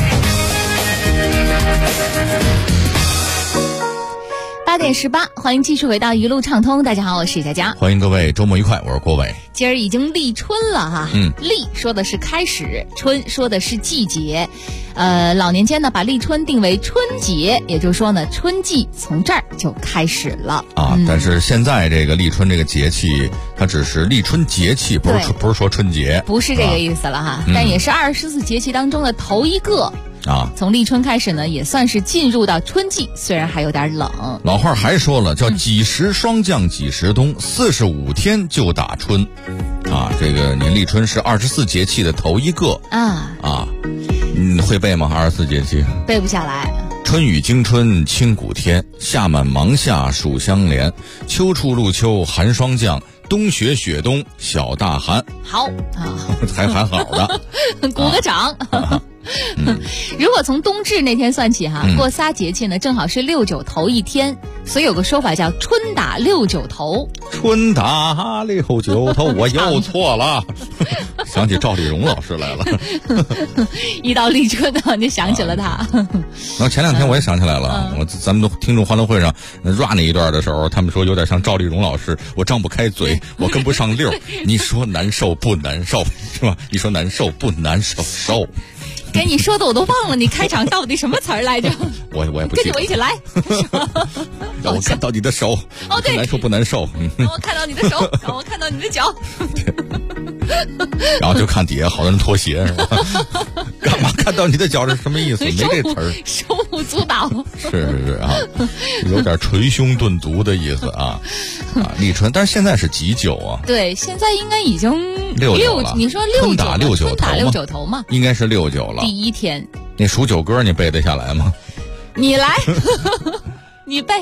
8点18，欢迎继续回到一路畅通。大家好，我是佳佳， 欢迎各位周末愉快，我是郭伟。 今儿已经立春了哈，立说的是开始，春说的是季节。老年间呢把立春定为春节，也就是说呢春季从这儿就开始了啊。但是现在这个立春这个节气，它只是立春节气，不是说春节， 不是这个意思了哈。但也是24节气当中的头一个。 啊， 从立春开始呢，也算是进入到春季，虽然还有点冷。 老话还说了，叫几时霜降几时冬，45天就打春。啊，这个您立春是24节气的头一个啊，会背吗？24节气背不下来。 春雨惊春清谷天，夏满芒夏暑相连，秋处入秋寒霜降，冬雪雪冬小大寒。 好啊， 还好的， 鼓个掌。如果从冬至那天算起哈，过仨节气呢，正好是6九头一天，所以有个说法叫春打6九头。 春打6九头，我又错了，想起赵丽蓉老师来了。 一到立春呢，就想起了他。 然后前2天我也想起来了，咱们都听众欢乐会上 rap 那一段的时候，他们说有点像赵丽蓉老师，我张不开嘴，我跟不上溜。你说难受不难受是吧？你说难受不难受？ 跟你说的我都忘了，你开场到底什么词儿来着？ 我也不记得。 跟着我一起来。 让我看到你的手。 哦，对， 难受不难受？ 让我看到你的手，让我看到你的脚。 然后就看底下好多人脱鞋是吧？干嘛看到你的脚是什么意思？没这词儿。 手舞阻挡。 是啊，有点捶胸顿足的意思啊。立春，但是现在是几九啊？ 对，现在应该已经 69了。 你说春打六九头嘛？ 应该是69了。 第一天， 那数九歌你背得下来吗？ 你来，你背。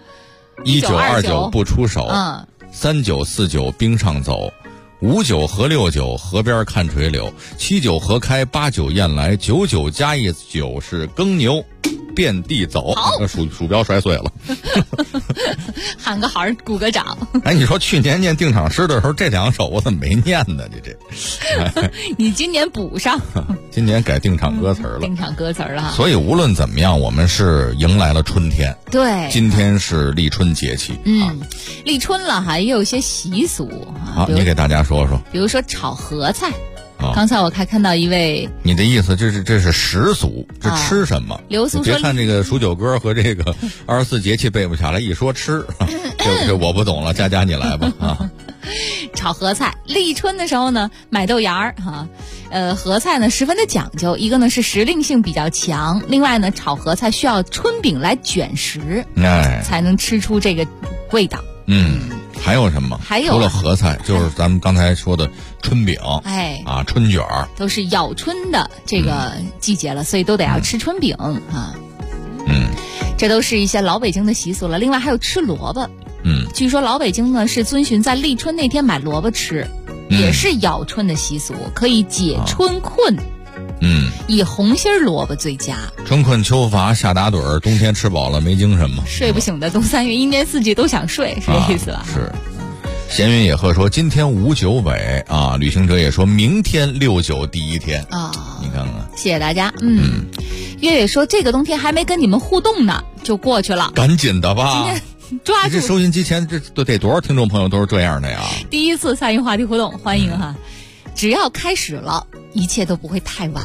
1929不出手，3949冰上走，59和69河边看垂柳，79河开，89雁来，99加一9是耕牛遍地走。鼠标摔碎了。 喊个好，鼓个掌。 哎，你说去年念定场诗的时候，这2首我怎么没念呢？你这， 你今年补上。 今年改定场歌词了。 定场歌词了。 所以无论怎么样，我们是迎来了春天。 对， 今天是立春节气。 立春了哈，也有一些习俗啊。你给大家说说。 比如说炒合菜。刚才我还看到一位， 你的意思这是食俗，这吃什么？ 刘苏说， 别看这个数九歌和这个24节气背不下来，一说吃，这我不懂了。佳佳你来吧啊！ 炒合菜，立春的时候呢，买豆芽儿哈。合菜呢十分的讲究，一个呢是时令性比较强，另外呢炒合菜需要春饼来卷食，才能吃出这个味道。 还有什么？ 还有除了合菜，就是咱们刚才说的春饼，春卷儿， 都是咬春的这个季节了，所以都得要吃春饼啊。这都是一些老北京的习俗了。另外还有吃萝卜，据说老北京呢是遵循在立春那天买萝卜吃，也是咬春的习俗，可以解春困。以红心萝卜最佳。 春困秋乏夏打盹儿，冬天吃饱了没精神吗？ 睡不醒的冬3月，一年四季都想睡，是这意思吧？ 是。闲云野鹤说今天5九尾啊，旅行者也说明天6九第一天啊，你看看。 谢谢大家。月月说这个冬天还没跟你们互动呢，就过去了。 赶紧的吧。 今天抓住。 这收音机前这得多少听众朋友都是这样的呀？ 第一次参与话题互动，欢迎哈。只要开始了，一切都不会太晚。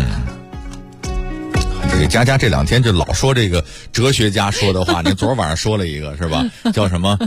这佳佳这2天就老说这个哲学家说的话，你昨儿晚上说了一个是吧？叫什么？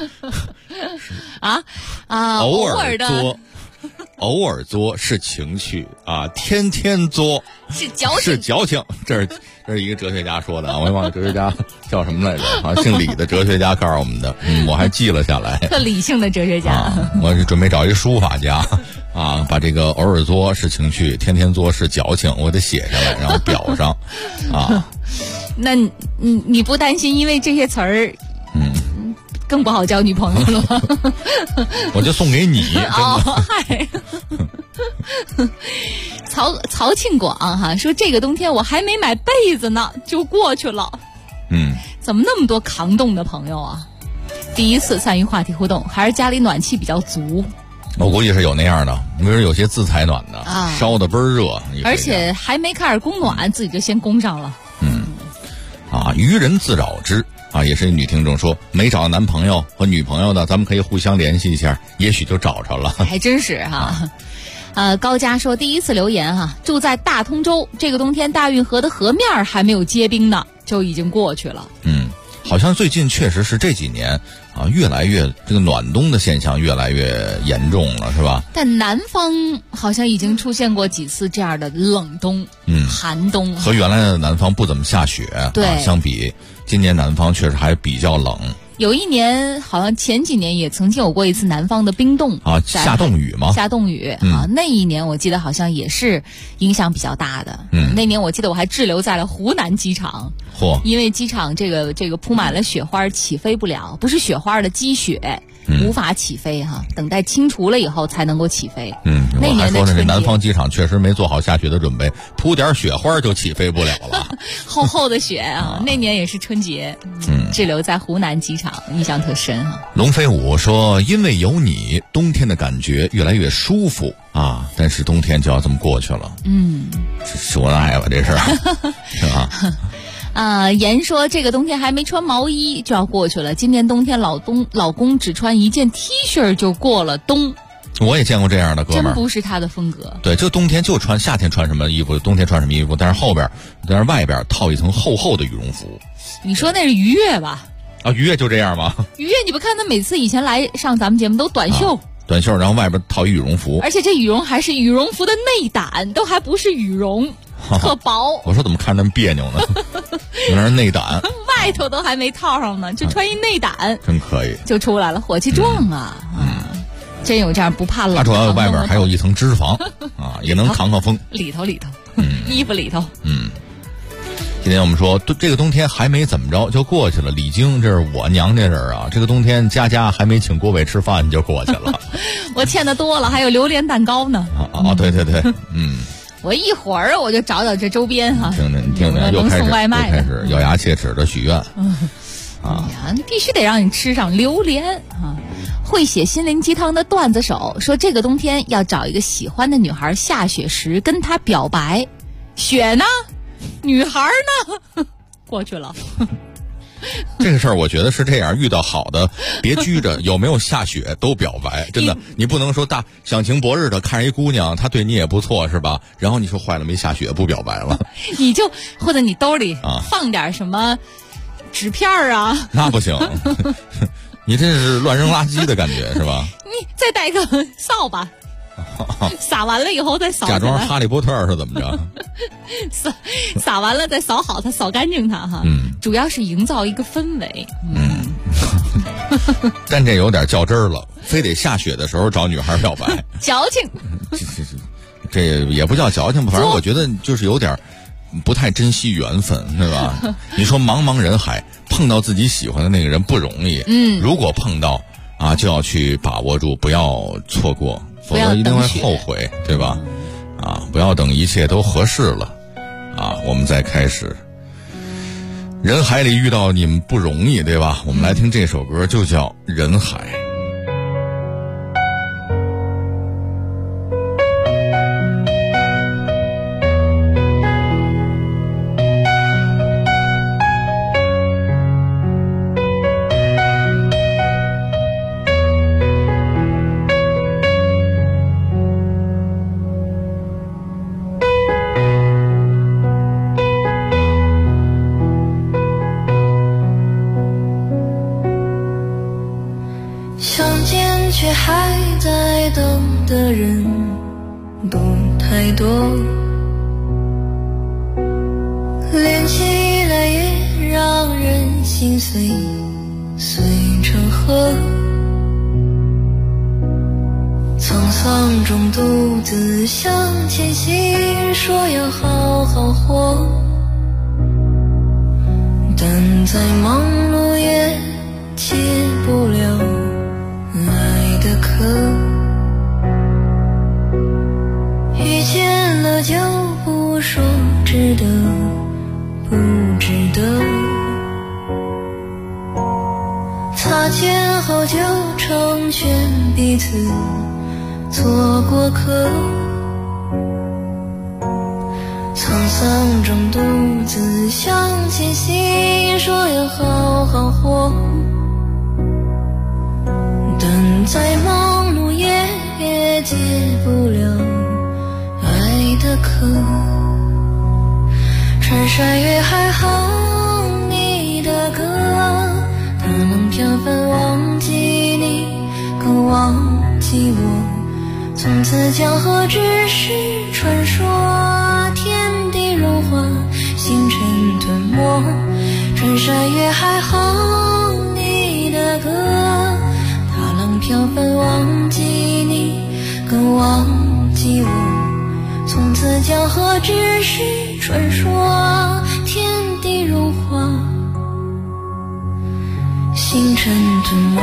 偶尔作是情趣啊，天天作是矫情。这是一个哲学家说的啊，我也忘了哲学家叫什么来着，好像姓李的哲学家告诉我们的，我还记了下来。 特理性的哲学家。 我是准备找一书法家啊，把这个偶尔作是情趣，天天作是矫情，我得写下来，然后裱上啊。 那你不担心因为这些词儿，更不好交女朋友了吗？ 我就送给你。 嗨。曹庆广哈说这个冬天我还没买被子呢，就过去了。怎么那么多抗冻的朋友啊？第一次参与话题互动，还是家里暖气比较足。 我估计是有那样的，比如有些自采暖的，烧的倍儿热， 而且还没开始供暖，自己就先供上了。 愚人自扰之啊，也是女听众说没找到男朋友和女朋友的，咱们可以互相联系一下，也许就找着了。 还真是哈。高佳说第一次留言哈，住在大通州，这个冬天大运河的河面还没有结冰呢，就已经过去了。 好像最近确实是这几年啊，越来越这个暖冬的现象越来越严重了，是吧？ 但南方好像已经出现过几次这样的冷冬、寒冬， 和原来的南方不怎么下雪， 对， 相比今年南方确实还比较冷。 有一年好像前几年也曾经有过一次南方的冰冻啊，下冻雨吗？ 下冻雨啊，那一年我记得好像也是影响比较大的。那年我记得我还滞留在了湖南机场，因为机场这个铺满了雪花，起飞不了，不是雪花的积雪。无法起飞哈，等待清除了以后才能够起飞。那年的春节， 南方机场确实没做好下雪的准备，铺点雪花就起飞不了了。 厚厚的雪啊，那年也是春节，滞留在湖南机场，印象特深哈。 龙飞舞说，因为有你，冬天的感觉越来越舒服啊，但是冬天就要这么过去了。这说爱吧，这是是吧？ 言说这个冬天还没穿毛衣就要过去了，今年冬天老公只穿一件 T 恤就过了冬。 我也见过这样的哥们儿， 真不是他的风格。 对，就冬天就穿，夏天穿什么衣服，冬天穿什么衣服，但是外边套一层厚厚的羽绒服。 你说那是于越吧？ 啊，于越就这样吗？ 于越，你不看他每次以前来上咱们节目都短袖。 短袖，然后外边套一羽绒服， 而且这羽绒还是羽绒服的内胆，都还不是羽绒。 特薄。 我说怎么看着那么别扭呢？原来是内胆， 外头都还没套上呢，就穿一内胆， 真可以， 就出来了，火气壮啊！真有这样不怕冷。 它主要外面还有一层脂肪啊，也能扛风。 里头，衣服里头。 今天我们说，这个冬天还没怎么着就过去了。李菁，这是我娘家这儿啊，这个冬天家还没请郭伟吃饭就过去了。 我欠的多了，还有榴莲蛋糕呢。 对， 我一会儿我就找这周边哈。 听听，又开始咬牙切齿的许愿。 必须得让你吃上榴莲啊！会写心灵鸡汤的段子手说，这个冬天要找一个喜欢的女孩，下雪时跟她表白。雪呢？女孩呢？过去了。 这个事儿我觉得是这样，遇到好的别拘着，有没有下雪都表白，真的，你不能说想晴博日的看着一姑娘，她对你也不错是吧？然后你说坏了没下雪不表白了， 你就或者你兜里放点什么纸片啊， 那不行，你这是乱扔垃圾的感觉是吧？ 你再带个扫把。撒完了以后再扫， 假装哈利波特是怎么着？ 撒完了再扫好它，扫干净它哈。主要是营造一个氛围。 但这有点较真儿了，非得下雪的时候找女孩表白， 矫情。 这也不叫矫情吧，反正我觉得就是有点不太珍惜缘分，对吧？你说茫茫人海碰到自己喜欢的那个人不容易，如果碰到就要去把握住，不要错过。否则一定会后悔，对吧？不要等一切都合适了，我们再开始。人海里遇到你们不容易，对吧？我们来听这首歌，就叫《人海》。 却还在等的人不太多，连起来也让人心碎，碎成河。沧桑中独自向前行，说要好好活，但再忙碌也解不了爱的渴。遇见了就不说值得不值得，擦肩后就成全彼此做过客。沧桑中独自向前行，说要好好活，但再忙碌也解不了爱的渴。穿山越海哼你的歌，它能飘帆忘记你，更忘记我。从此江河只是传说，天地融化，星辰吞没。穿山越海哼你的歌，它能飘帆忘记你，更忘记我。从此江河只是传说，天地融化，星辰吞没。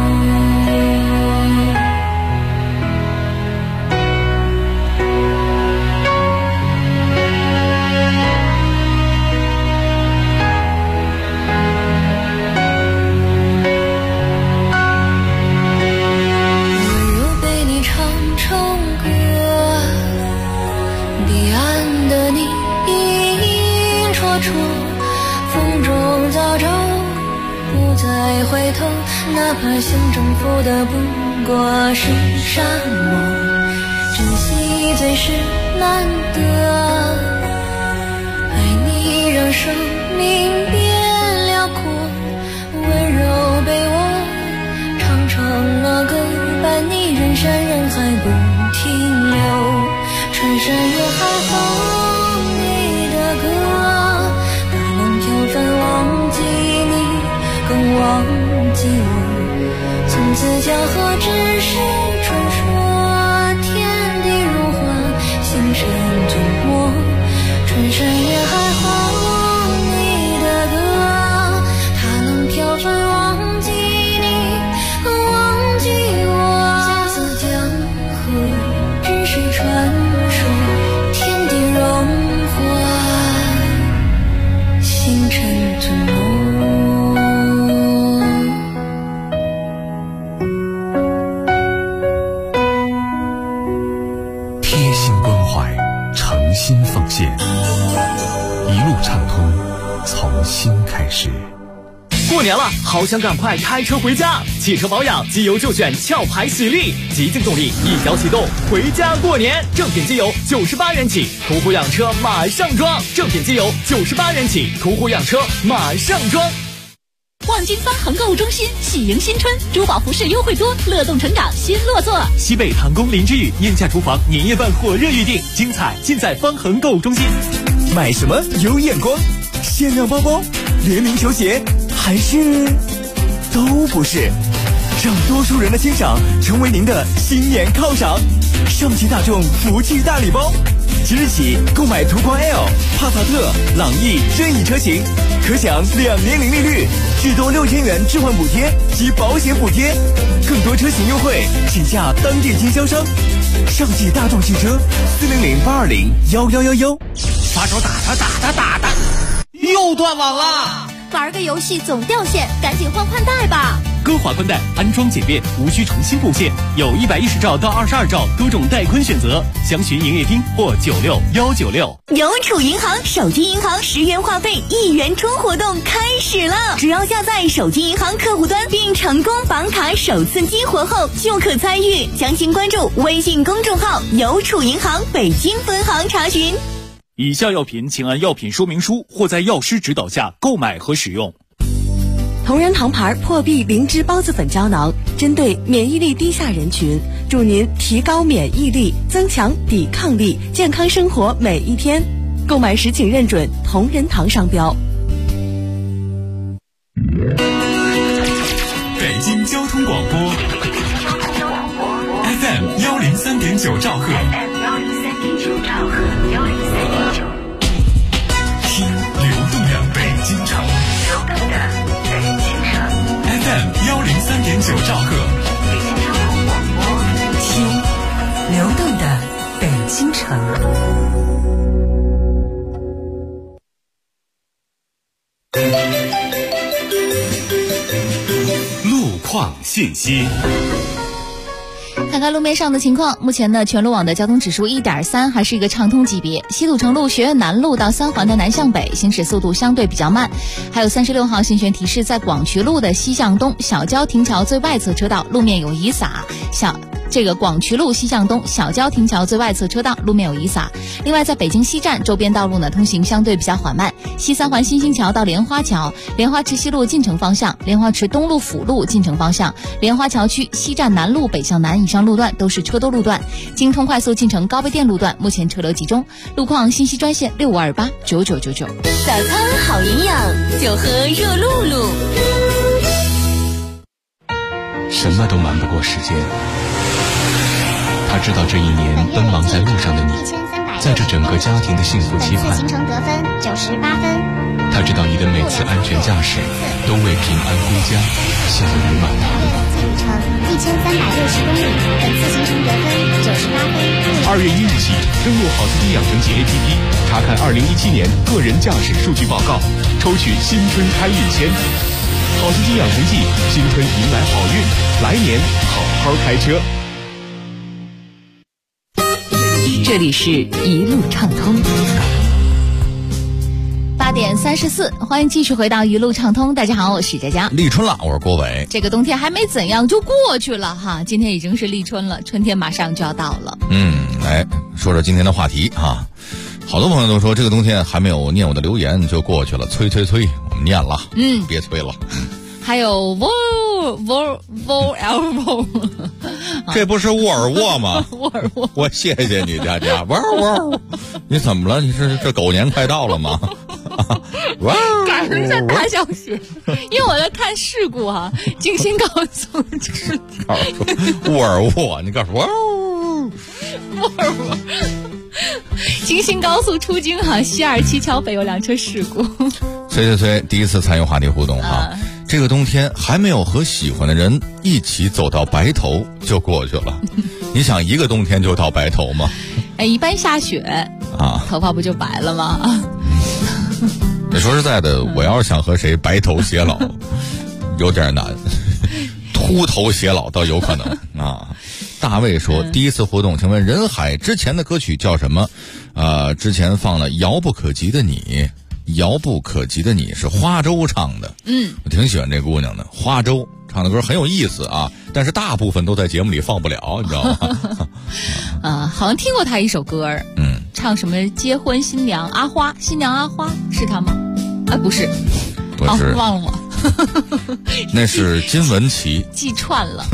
风中早朝不再回头，哪怕想征服的不过是沙漠。珍惜最是难得，爱你让生命变辽阔，温柔被我唱成了歌，伴你人山人海不停留。穿山越海哼你生死交合只是传说，天地如画，星辰吞没，穿山越海晃你的歌，它能飘转忘记你，忘记我。生死江河只是传说，天地融化，星辰吞没。 心奉献，一路畅通，从心开始。 过年了，好想赶快开车回家。汽车保养，机油就选壳牌喜力，极净动力，一脚启动，回家过年。正品机油98元起，途虎养车马上装。正品机油98元起，途虎养车马上装。 望京方恒购物中心喜迎新春，珠宝服饰优惠多，乐动成长新落座。 西北唐宫林之宇燕价厨房年夜饭火热预定，精彩尽在方恒购物中心。 买什么有眼光？限量包包、联名球鞋，还是都不是？让多数人的欣赏成为您的新年犒赏。上汽大众福气大礼包，即日起购买途观 L、帕萨特、朗逸任意车型，可享2年零利率，至多6000元置换补贴及保险补贴，更多车型优惠，请下当地经销商。上汽大众汽车400-820-1111。 发手打，又断网了。 玩个游戏总掉线，赶紧换宽带吧。 歌华宽带安装简便，无需重新布线，有110兆到22兆多种带宽选择，详询营业厅或96196。 邮储银行手机银行10元话费1元充活动开始了，只要下载手机银行客户端并成功绑卡首次激活后就可参与，详情关注微信公众号邮储银行北京分行查询。 以下药品请按药品说明书或在药师指导下购买和使用。 同仁堂牌破壁灵芝孢子粉胶囊，针对免疫力低下人群，助您提高免疫力，增强抵抗力，健康生活每一天。购买时请认准同仁堂商标。 北京交通广播 FM 103.9兆赫，听流动的北京城。FM 103.9兆赫， 听流动的北京城。 路况信息。 看看路面上的情况，目前呢，全路网的交通指数1.3，还是一个畅通级别。西土城路学院南路到三环的南向北行驶速度相对比较慢。还有36号信玄提示，在广渠路的西向东小交亭桥最外侧车道路面有雨洒，广渠路西向东小交亭桥最外侧车道路面有雨洒。另外，在北京西站周边道路呢，通行相对比较缓慢。西三环新兴桥到莲花桥、莲花池西路进城方向、莲花池东路辅路进城方向、莲花桥区西站南路北向南以上路段都是车多路段。京通快速进城高碑店路段目前车流集中。路况信息专线65289999。 早餐好营养，就喝热露露。 什么都瞒不过时间。他知道这一年奔忙在路上的你，在这整个家庭的幸福期盼。 行程得分98分。 他知道你的每次安全驾驶都为平安归家笑容满堂。 路程1360公里，本次行程得分98分。 2月1日起，登录好司机养成记 APP， 查看2017年个人驾驶数据报告，抽取新春开运签。好司机养成记，新春迎来好运，来年好好开车。 这里是一路畅通。 8点34，欢迎继续回到一路畅通。大家好，我是佳佳。 立春了，我是郭伟。 这个冬天还没怎样就过去了哈，今天已经是立春了，春天马上就要到了。 来说说今天的话题哈。好多朋友都说这个冬天还没有念我的留言就过去了，催，我们念了，别催了。 还有沃尔， 这不是沃尔沃吗？ 沃尔沃， 我谢谢你，佳佳。沃尔沃，你怎么了？你是这狗年快到了吗？ 哇， 赶上像大小雪，因为我在看事故哈，京新高速就是沃尔沃，你告诉我， 沃尔沃。京新高速出京哈，西二旗桥北有辆车事故。 崔第一次参与话题互动哈，这个冬天还没有和喜欢的人一起走到白头就过去了。你想一个冬天就到白头吗？ 哎，一般下雪啊， 头发不就白了吗？ 你说实在的，我要是想和谁白头偕老，有点难。秃头偕老倒有可能啊。大卫说，第一次互动，请问任海之前的歌曲叫什么？之前放了《遥不可及的你》，遥不可及的你是花粥唱的。我挺喜欢这姑娘的，花粥唱的歌很有意思啊，但是大部分都在节目里放不了，你知道吗？ 好像听过她一首歌，唱什么结婚新娘阿花，新娘阿花是她吗？不是， 不是， 忘了我。 那是金文岐， 记串了。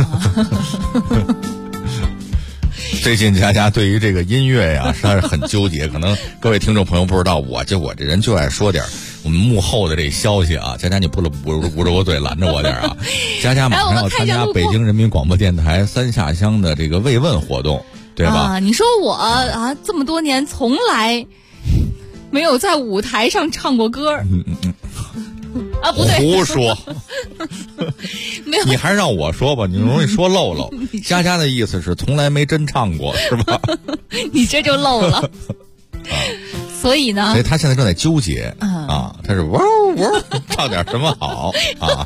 最近佳佳对于这个音乐呀，实在是很纠结。可能各位听众朋友不知道，我这人就爱说点我们幕后的这消息啊。佳佳，你不能捂着我嘴拦着我点啊。佳佳马上要参加北京人民广播电台三下乡的这个慰问活动，对吧？ 你说我这么多年从来没有在舞台上唱过歌。不对， 胡说。 没有， 你还是让我说吧，你容易说漏了。佳佳的意思是从来没真唱过，是吧？ 你这就漏了。所以呢， 所以他现在正在纠结啊，他是哇哇唱点什么好啊？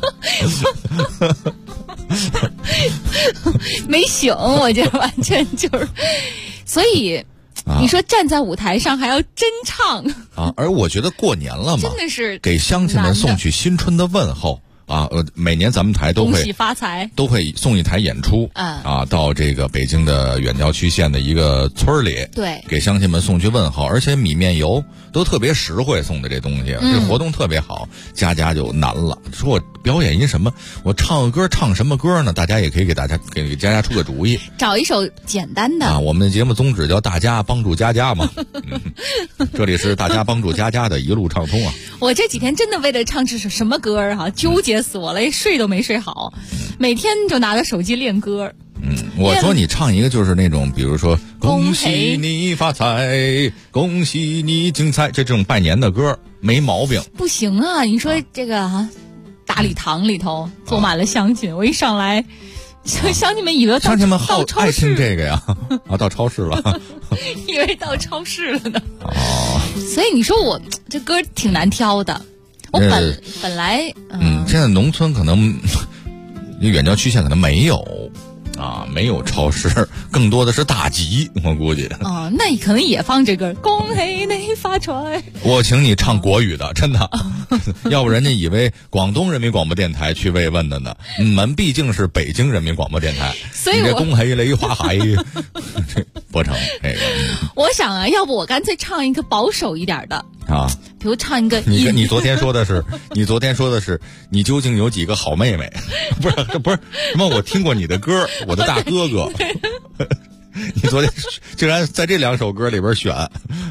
没醒，我这完全就是，所以。你说站在舞台上还要真唱啊？而我觉得过年了嘛， 真的是给乡亲们送去新春的问候啊！每年咱们台都会恭喜发财， 都会送一台演出到这个北京的远郊区县的一个村里， 对， 给乡亲们送去问候，而且米面油都特别实惠，送的这东西，这活动特别好。佳佳就难了，说我表演一什么？我唱个歌，唱什么歌呢？大家也可以给佳佳出个主意， 找一首简单的我们的节目宗旨叫大家帮助佳佳嘛。这里是大家帮助佳佳的一路畅通啊。 我这几天真的为了唱这首什么歌纠结死我了，睡都没睡好，每天就拿着手机练歌。 我说你唱一个就是那种，比如说恭喜你发财，恭喜你精彩，这种拜年的歌没毛病。 不行啊，你说这个大礼堂里头坐满了乡亲，我一上来，乡亲们以为乡亲们爱听这个呀，到超市了， 以为到超市了呢。所以你说我这歌挺难挑的。我本来现在农村可能远郊区县可能没有没有超市，更多的是大集，我估计。 那你可能也放这歌，恭喜你发财。 我请你唱国语的，真的，要不人家以为广东人民广播电台去慰问的呢。你们毕竟是北京人民广播电台， 所以你这恭喜雷花海这不成这个。 我想要不我干脆唱一个保守一点的比如唱一个。 你昨天说的是，你究竟有几个好妹妹？不是什么？我听过你的歌，我的大哥哥。你昨天竟然在这两首歌里边选，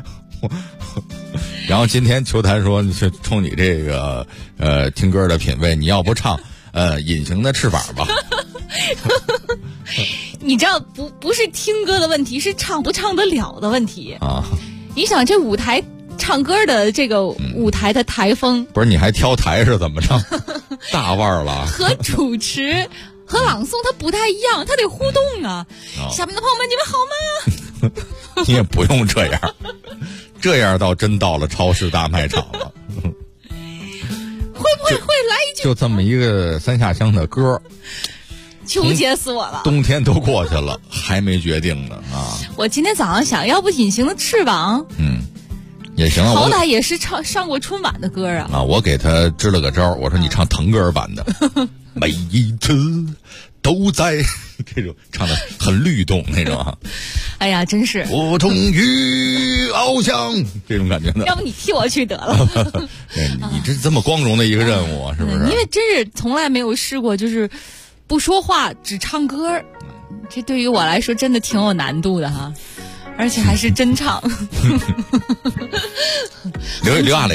然后今天球坛说，你是冲你这个听歌的品味，你要不唱隐形的翅膀吧？ 你知道不是听歌的问题，是唱不唱得了的问题啊！你想这舞台唱歌的这个舞台的台风， 不是你还挑台是怎么着？大腕了， 和主持和朗诵它不太一样，它得互动啊！下面的朋友们，你们好吗？你也不用这样，这样倒真到了超市大卖场了。 会不会来一句？ 就这么一个三下乡的歌， 纠结死我了。 冬天都过去了，还没决定呢啊！ 我今天早上想要不隐形的翅膀， 也行啊， 好歹也是上过春晚的歌啊！ 我给他支了个招，我说你唱腾格尔版的，每一次都在这种唱的很律动那种啊。 哎呀，真是我终于翱翔这种感觉的。 要不你替我去得了。 你这么光荣的一个任务是不是？ 因为真是从来没有试过，就是不说话只唱歌，这对于我来说真的挺有难度的哈。而且还是真唱。 刘亚磊说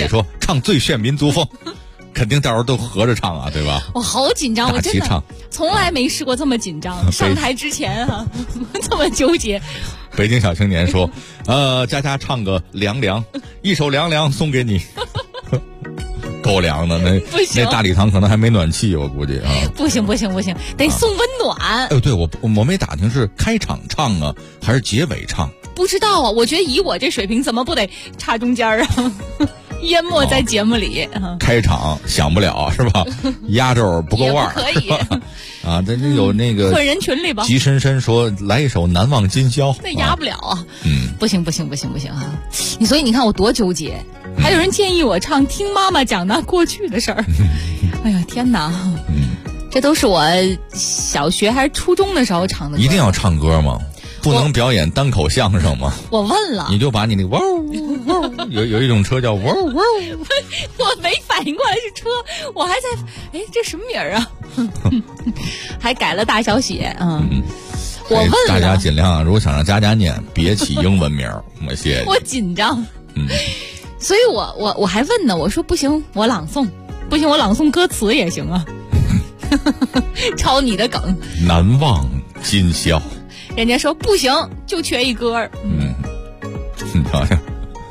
唱《最炫民族风》，肯定到时候都合着唱啊，对吧？ 我好紧张，我真的从来没试过这么紧张。上台之前啊，这么纠结。 北京小青年说：“佳佳唱个凉凉，一首凉凉送给你。”够凉的，那大礼堂可能还没暖气，我估计啊。 不行，得送温暖。 对，我没打听是开场唱啊，还是结尾唱？ 不知道啊，我觉得以我这水平，怎么不得插中间啊？淹没在节目里。 开场想不了是吧？压轴不够腕儿， 可以啊。但是有那个混人群里吧。 吉深深说来一首《难忘今宵》， 那压不了啊。不行啊！所以你看我多纠结。还有人建议我唱《听妈妈讲那过去的事儿》。哎呀天哪！这都是我小学还是初中的时候唱的歌。 一定要唱歌吗？不能表演单口相声吗？ 我问了， 你就把你那个汪汪，有一种车叫汪汪， 我没反应过来是车，我还在这什么名儿啊？还改了大小写。我问了大家尽量，如果想让佳佳念，别起英文名，我谢谢。 我紧张。所以我还问呢，我说不行，我朗诵，不行，我朗诵歌词也行啊。抄你的梗， 难忘今宵。 人家说不行，就缺一歌。 你瞧瞧，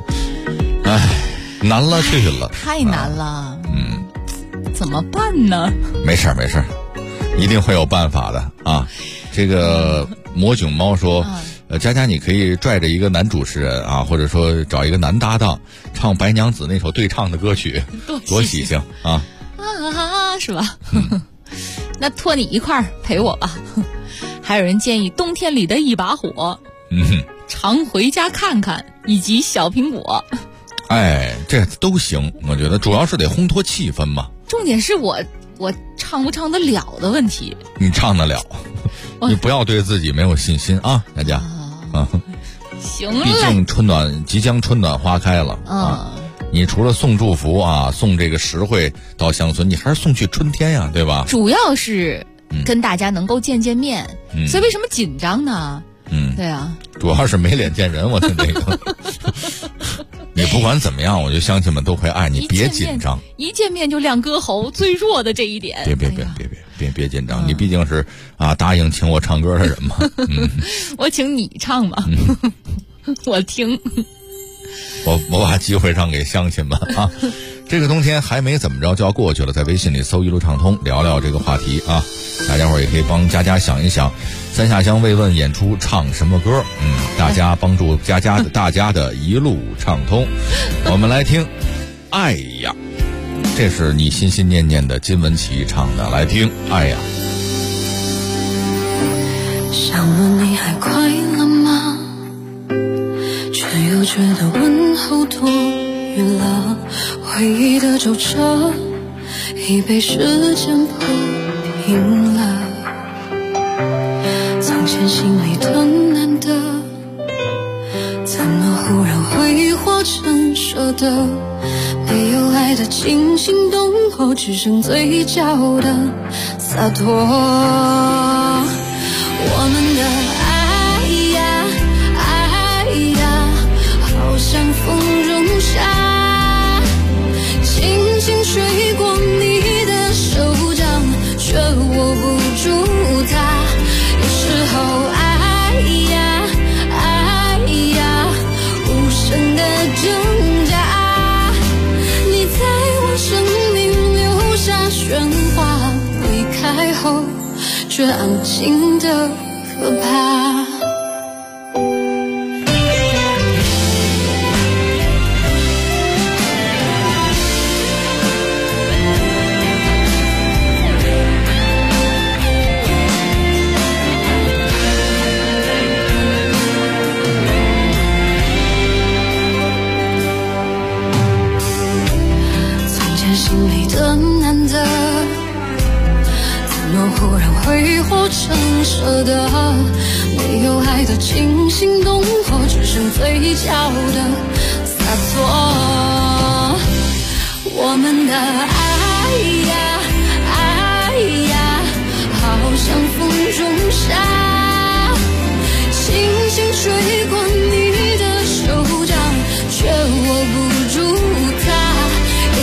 难了去了， 太难了。怎么办呢？ 没事，一定会有办法的啊。这个魔囧猫说。佳佳，你可以拽着一个男主持人啊，或者说找一个男搭档，唱白娘子那首对唱的歌曲，多喜庆啊！ 是吧？那托你一块儿陪我吧。还有人建议冬天里的一把火，常回家看看，以及小苹果。 这都行，我觉得主要是得烘托气氛嘛。 重点是我唱不唱得了的问题。 你唱得了，你不要对自己没有信心啊，大家。 行了， 毕竟即将春暖花开了啊！你除了送祝福啊，送这个实惠到乡村，你还是送去春天呀，对吧？ 主要是跟大家能够见面，所以为什么紧张呢？对啊， 主要是没脸见人，我的那个。你不管怎么样，我觉得乡亲们都会爱你，别紧张。 一见面就亮歌喉，最弱的这一点。 别紧张，你毕竟是答应请我唱歌的人嘛。 我请你唱吧，我听。 我把机会让给乡亲们啊。这个冬天还没怎么着就要过去了，在微信里搜一路畅通，聊聊这个话题啊。大家伙儿也可以帮佳佳想一想，三下乡慰问演出唱什么歌？大家帮助大家的一路畅通。我们来听《爱呀》，这是你心心念念的金玟岐唱的，来听《爱呀》。 想问你还快乐吗？却又觉得问候多余了。回忆的舟车已被时间铺平了，从前心里的难得，怎么忽然挥霍成舍得？没有爱的惊心动魄，只剩嘴角的洒脱。我们的爱呀爱呀，好像风中沙，轻轻吹过你的手掌，却握不住它。有时候爱呀爱呀，无声的挣扎，你在我生命留下喧哗，离开后却安静的可怕。心里的难得，怎么忽然挥霍成舍得？没有爱的惊心动魄，只剩嘴角的洒脱。我们的爱呀爱呀，好像风中沙，轻轻吹过你的手掌，却握不住它。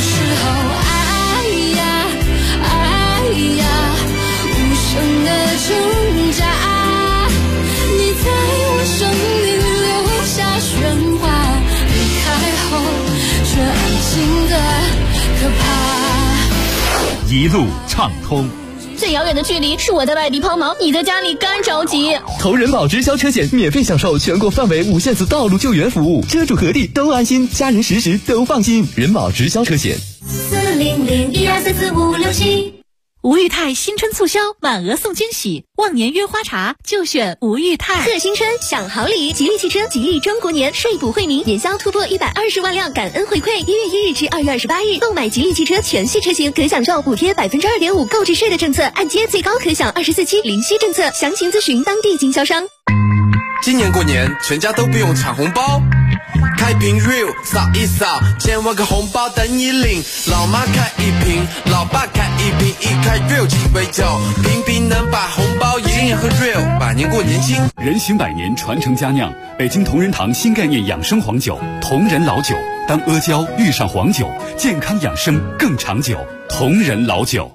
可怕。 一路畅通。 最遥远的距离是我在外地抛锚，你在家里干着急。 投人保直销车险免费享受全国范围无限次道路救援服务，车主何地都安心，家人时时都放心。人保直销车险。 40012344567。 吴裕泰新春促销，满额送惊喜，忘年约花茶就选吴裕泰。 贺新春享好礼，吉利汽车吉利中国年税补惠民，年销突破120万辆感恩回馈。1月1日至2月28日，购买吉利汽车全系车型可享受补贴2.5%购置税的政策，按揭最高可享24期零息政策，详情咨询当地经销商。 今年过年全家都不用抢红包，开瓶 real 扫一扫，千万个红包等你领。老妈开一瓶，老爸开一瓶，一开 real 鸡尾酒，瓶瓶能把红包赢。今年喝 real， 百年过年轻。 人行百年，传承佳酿，北京同仁堂新概念养生黄酒，同仁老酒。当阿胶遇上黄酒，健康养生更长久。同仁老酒。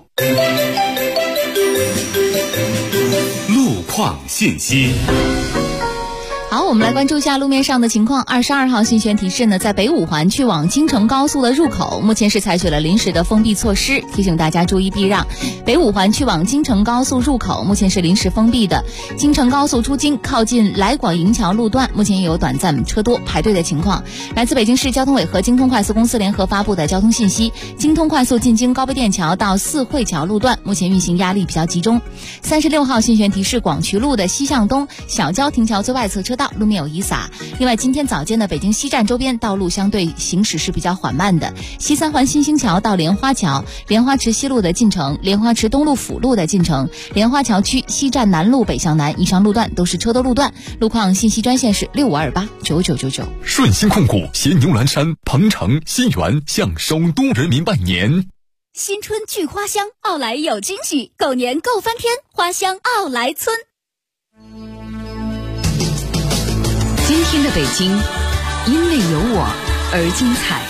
路况信息。 好，我们来关注一下路面上的情况。22号信宣提示呢，在北五环去往京承高速的入口，目前是采取了临时的封闭措施，提醒大家注意避让。北五环去往京承高速入口目前是临时封闭的。京承高速出京靠近来广营桥路段，目前也有短暂车多排队的情况。来自北京市交通委和京通快速公司联合发布的交通信息，京通快速进京高碑店桥到四惠桥路段目前运行压力比较集中。36号信宣提示，广渠路的西向东小交亭桥最外侧车道路面有遗洒。另外，今天早间的北京西站周边道路相对行驶是比较缓慢的。西三环新兴桥到莲花桥、莲花池西路的进城、莲花池东路辅路的进城、莲花桥区西站南路北向南以上路段都是车多路段。路况信息专线是65289999。 顺鑫控股携牛栏山、鹏城、新源向首都人民拜年。 新春聚花香，奥莱有惊喜，狗年够翻天，花香奥莱村。 今天的北京，因为有我而精彩。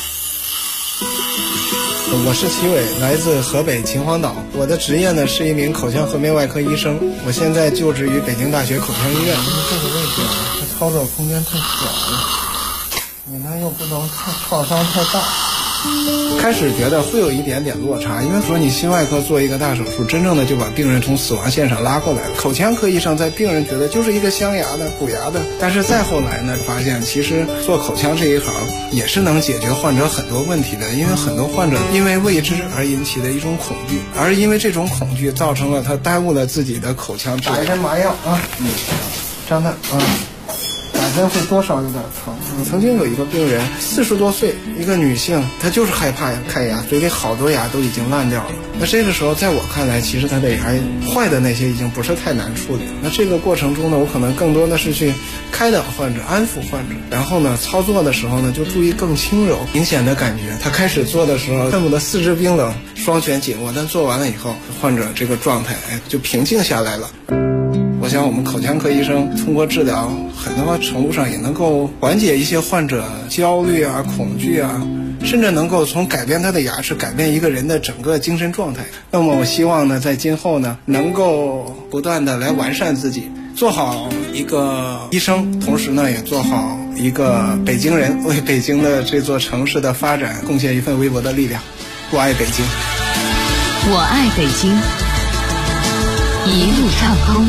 我是齐伟，来自河北秦皇岛。我的职业呢是一名口腔颌面外科医生，我现在就职于北京大学口腔医院。这个位置啊，它操作空间太小了，你呢又不能创伤太大。开始觉得会有一点点落差，因为说你心外科做一个大手术，真正的就把病人从死亡线上拉过来了。口腔科医生在病人觉得就是一个镶牙的补牙的，但是再后来呢，发现其实做口腔这一行也是能解决患者很多问题的，因为很多患者因为未知而引起的一种恐惧，而因为这种恐惧造成了他耽误了自己的口腔治疗。打一针麻药啊，张大啊。打针会多少有点疼。曾经有一个病人40多岁，一个女性，她就是害怕看牙，嘴里好多牙都已经烂掉了。那这个时候在我看来，其实她的牙坏的那些已经不是太难处理。那这个过程中呢，我可能更多的是去开导患者、安抚患者，然后呢操作的时候呢就注意更轻柔。明显的感觉她开始做的时候恨不得四肢冰冷、双拳紧握，但做完了以后，患者这个状态就平静下来了。我想我们口腔科医生通过治疗，很多程度上也能够缓解一些患者焦虑啊、恐惧啊，甚至能够从改变他的牙齿，改变一个人的整个精神状态。那么我希望呢，在今后呢，能够不断的来完善自己，做好一个医生，同时呢，也做好一个北京人，为北京的这座城市的发展贡献一份微薄的力量。我爱北京， 我爱北京，一路畅通。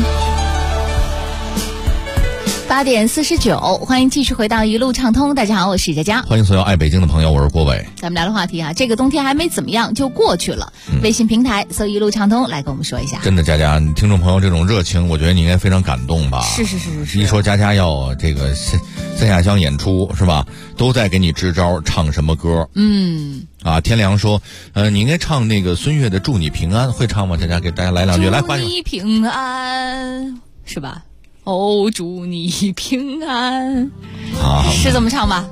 8点49，欢迎继续回到一路畅通。大家好，我是佳佳。 欢迎所有爱北京的朋友，我是郭伟。 咱们聊的话题啊，这个冬天还没怎么样就过去了。微信平台搜一路畅通来跟我们说一下。 真的，佳佳，听众朋友这种热情，我觉得你应该非常感动吧？ 是。 一说佳佳要这个三下乡演出是吧？都在给你支招，唱什么歌？天良说，你应该唱那个孙悦的《祝你平安》，会唱吗？佳佳给大家来两句，来， 祝你平安，是吧？哦，祝你平安是这么唱吧？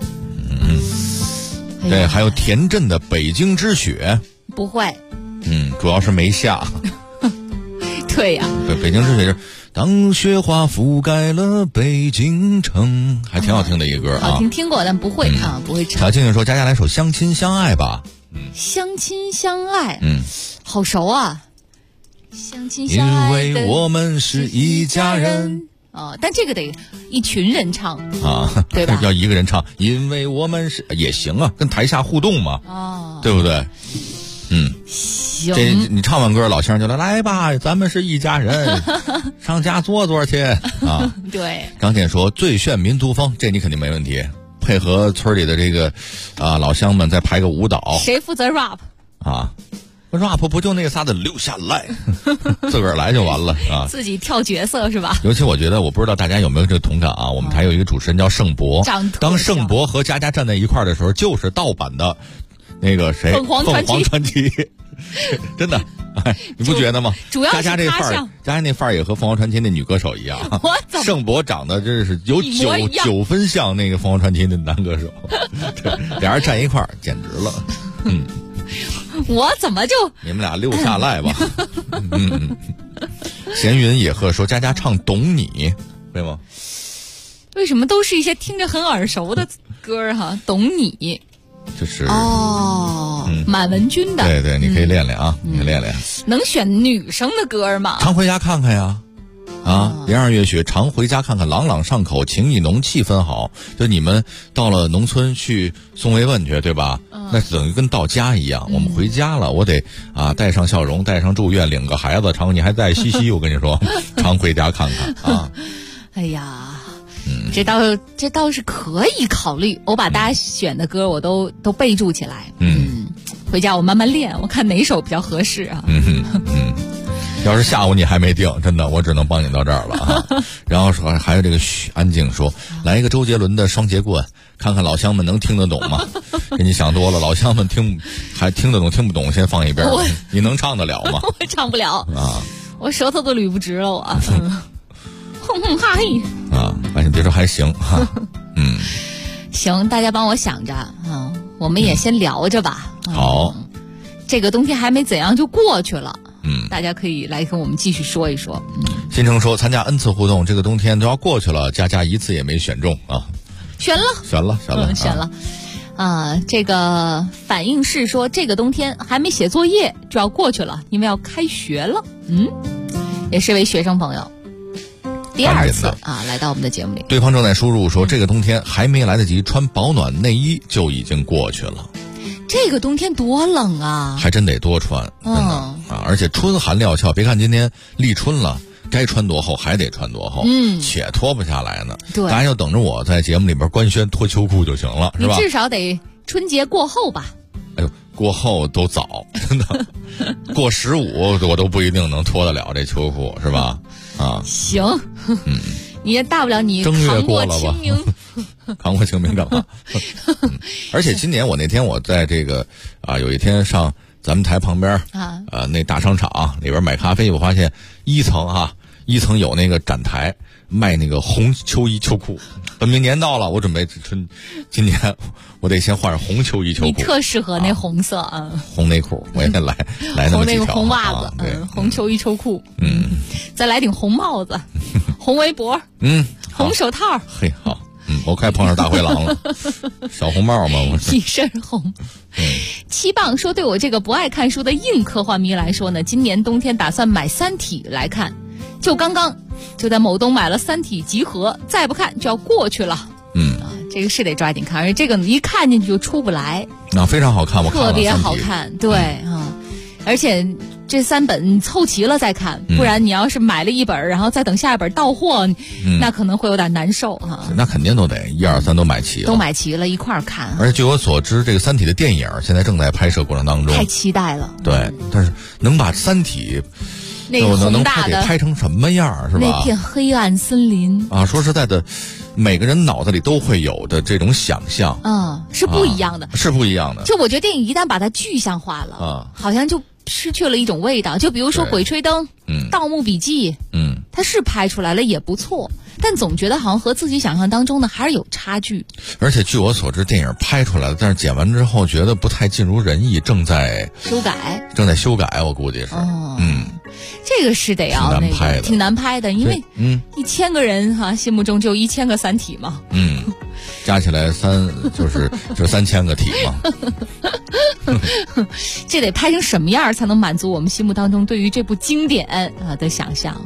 对，还有田震的《北京之雪》， 不会， 主要是没下。 对呀， 北京之雪是当雪花覆盖了北京城，还挺好听的一个歌啊。 好听过，但不会不会唱。 小静静说：“佳佳来首《相亲相爱》吧。” 相亲相爱，好熟啊！相亲相爱， 因为我们是一家人。 但这个得一群人唱啊， 对吧？ 要一个人唱，因为我们是也行啊，跟台下互动嘛。 对不对？ 行， 这你唱完歌，老先生就来吧，咱们是一家人，上家坐坐去啊。 对。 张健说最炫民族风，这你肯定没问题，配合村里的这个老乡们再排个舞蹈。 谁负责 rap 啊？rap 不就那仨的留下来，自个儿来就完了啊！ 自己跳角色是吧？ 尤其我觉得，我不知道大家有没有这个同感啊？我们台有一个主持人叫盛博，当盛博和佳佳站在一块儿的时候，就是盗版的那个谁凤凰传奇， 真的，哎，你不觉得吗？ 主要是佳佳这范儿，佳佳那范儿也和凤凰传奇那女歌手一样。盛博长得真是有九分像那个凤凰传奇的男歌手，俩人站一块儿简直了， 我怎么就你们俩溜下来吧？闲云野鹤说：“佳佳唱懂你，对吗？ 为什么都是一些听着很耳熟的歌哈？懂你， 就是满文军的。 对对，你可以练练啊，你可以练练。 能选女生的歌吗？ 常回家看看呀。”连二月雪常回家看看，朗朗上口，情意浓，气氛好。就你们到了农村去送慰问去，对吧？那等于跟到家一样。我们回家了，我得带上笑容，带上祝愿，领个孩子，常你还在西西，我跟你说，常回家看看啊。 哎呀，这倒是可以考虑。我把大家选的歌我都备注起来。回家我慢慢练，我看哪首比较合适啊。 要是下午你还没定，真的我只能帮你到这儿了啊。然后说还有这个安静说，来一个周杰伦的双节棍，看看老乡们能听得懂吗？给你想多了，老乡们还听得懂听不懂先放一边，你能唱得了吗？ 我唱不了啊， 我舌头都捋不直了我。哼哼哈嘿啊，哎，你别说还行哈。 行，大家帮我想着啊，我们也先聊着吧。 好， 这个冬天还没怎样就过去了。大家可以来跟我们继续说一说。 新城说参加 N 次互动，这个冬天都要过去了，佳佳一次也没选中啊。 选了。这个反应是说这个冬天还没写作业就要过去了，因为要开学了。也是位学生朋友，第二次来到我们的节目里。 对方正在输入说这个冬天还没来得及穿保暖内衣就已经过去了。 这个冬天多冷啊， 还真得多穿，真的而且春寒料峭，别看今天立春了，该穿多厚还得穿多厚，且脱不下来呢。 对， 大家就等着我在节目里边官宣脱秋裤就行了，是吧？ 你至少得春节过后吧。 哎呦，过后都早，真的，过15我都不一定能脱得了这秋裤，是吧？ 行，你也大不了你正月过了吧？ 清明扛过清明干嘛？而且今年我那天我在这个有一天上咱们台旁边那大商场里边买咖啡，我发现一层有那个展台卖那个红秋衣秋裤。本命年到了，我准备今年我得先换上红秋衣秋裤。 你特适合那红色啊， 红内裤我也来那么几条， 红袜子，红秋衣秋裤，再来顶红帽子，红围脖，红手套。 嘿，好。我快碰上大灰狼了，小红帽嘛，我是一身红。七棒说，对我这个不爱看书的硬科幻迷来说呢，今年冬天打算买《三体》来看，就刚刚就在某东买了《三体》集合，再不看就要过去了。这个是得抓紧看，而且这个一看进去就出不来。 非常好看，我看了特别好看，对而且这3本凑齐了再看，不然你要是买了一本，然后再等下一本到货，那可能会有点难受那肯定都得1、2、3都买齐了， 都买齐了一块儿看。 而且据我所知，这个《三体》的电影现在正在拍摄过程当中， 太期待了。 对，但是能把《三体》 那个宏大的拍成什么样，是吧？ 那片黑暗森林说实在的，每个人脑子里都会有的这种想象， 是不一样的， 是不一样的。 就我觉得电影一旦把它具象化了，好像就失去了一种味道。就比如说《鬼吹灯》盗墓笔记》，它是拍出来了也不错，但总觉得好像和自己想象当中的还是有差距。 而且据我所知，电影拍出来了，但是剪完之后觉得不太尽如人意，正在修改，我估计是。 这个是得要挺难拍的，因为1000个人心目中就1000个三体嘛。 加起来就是3000个体嘛。 这得拍成什么样才能满足我们心目当中对于这部经典的想象？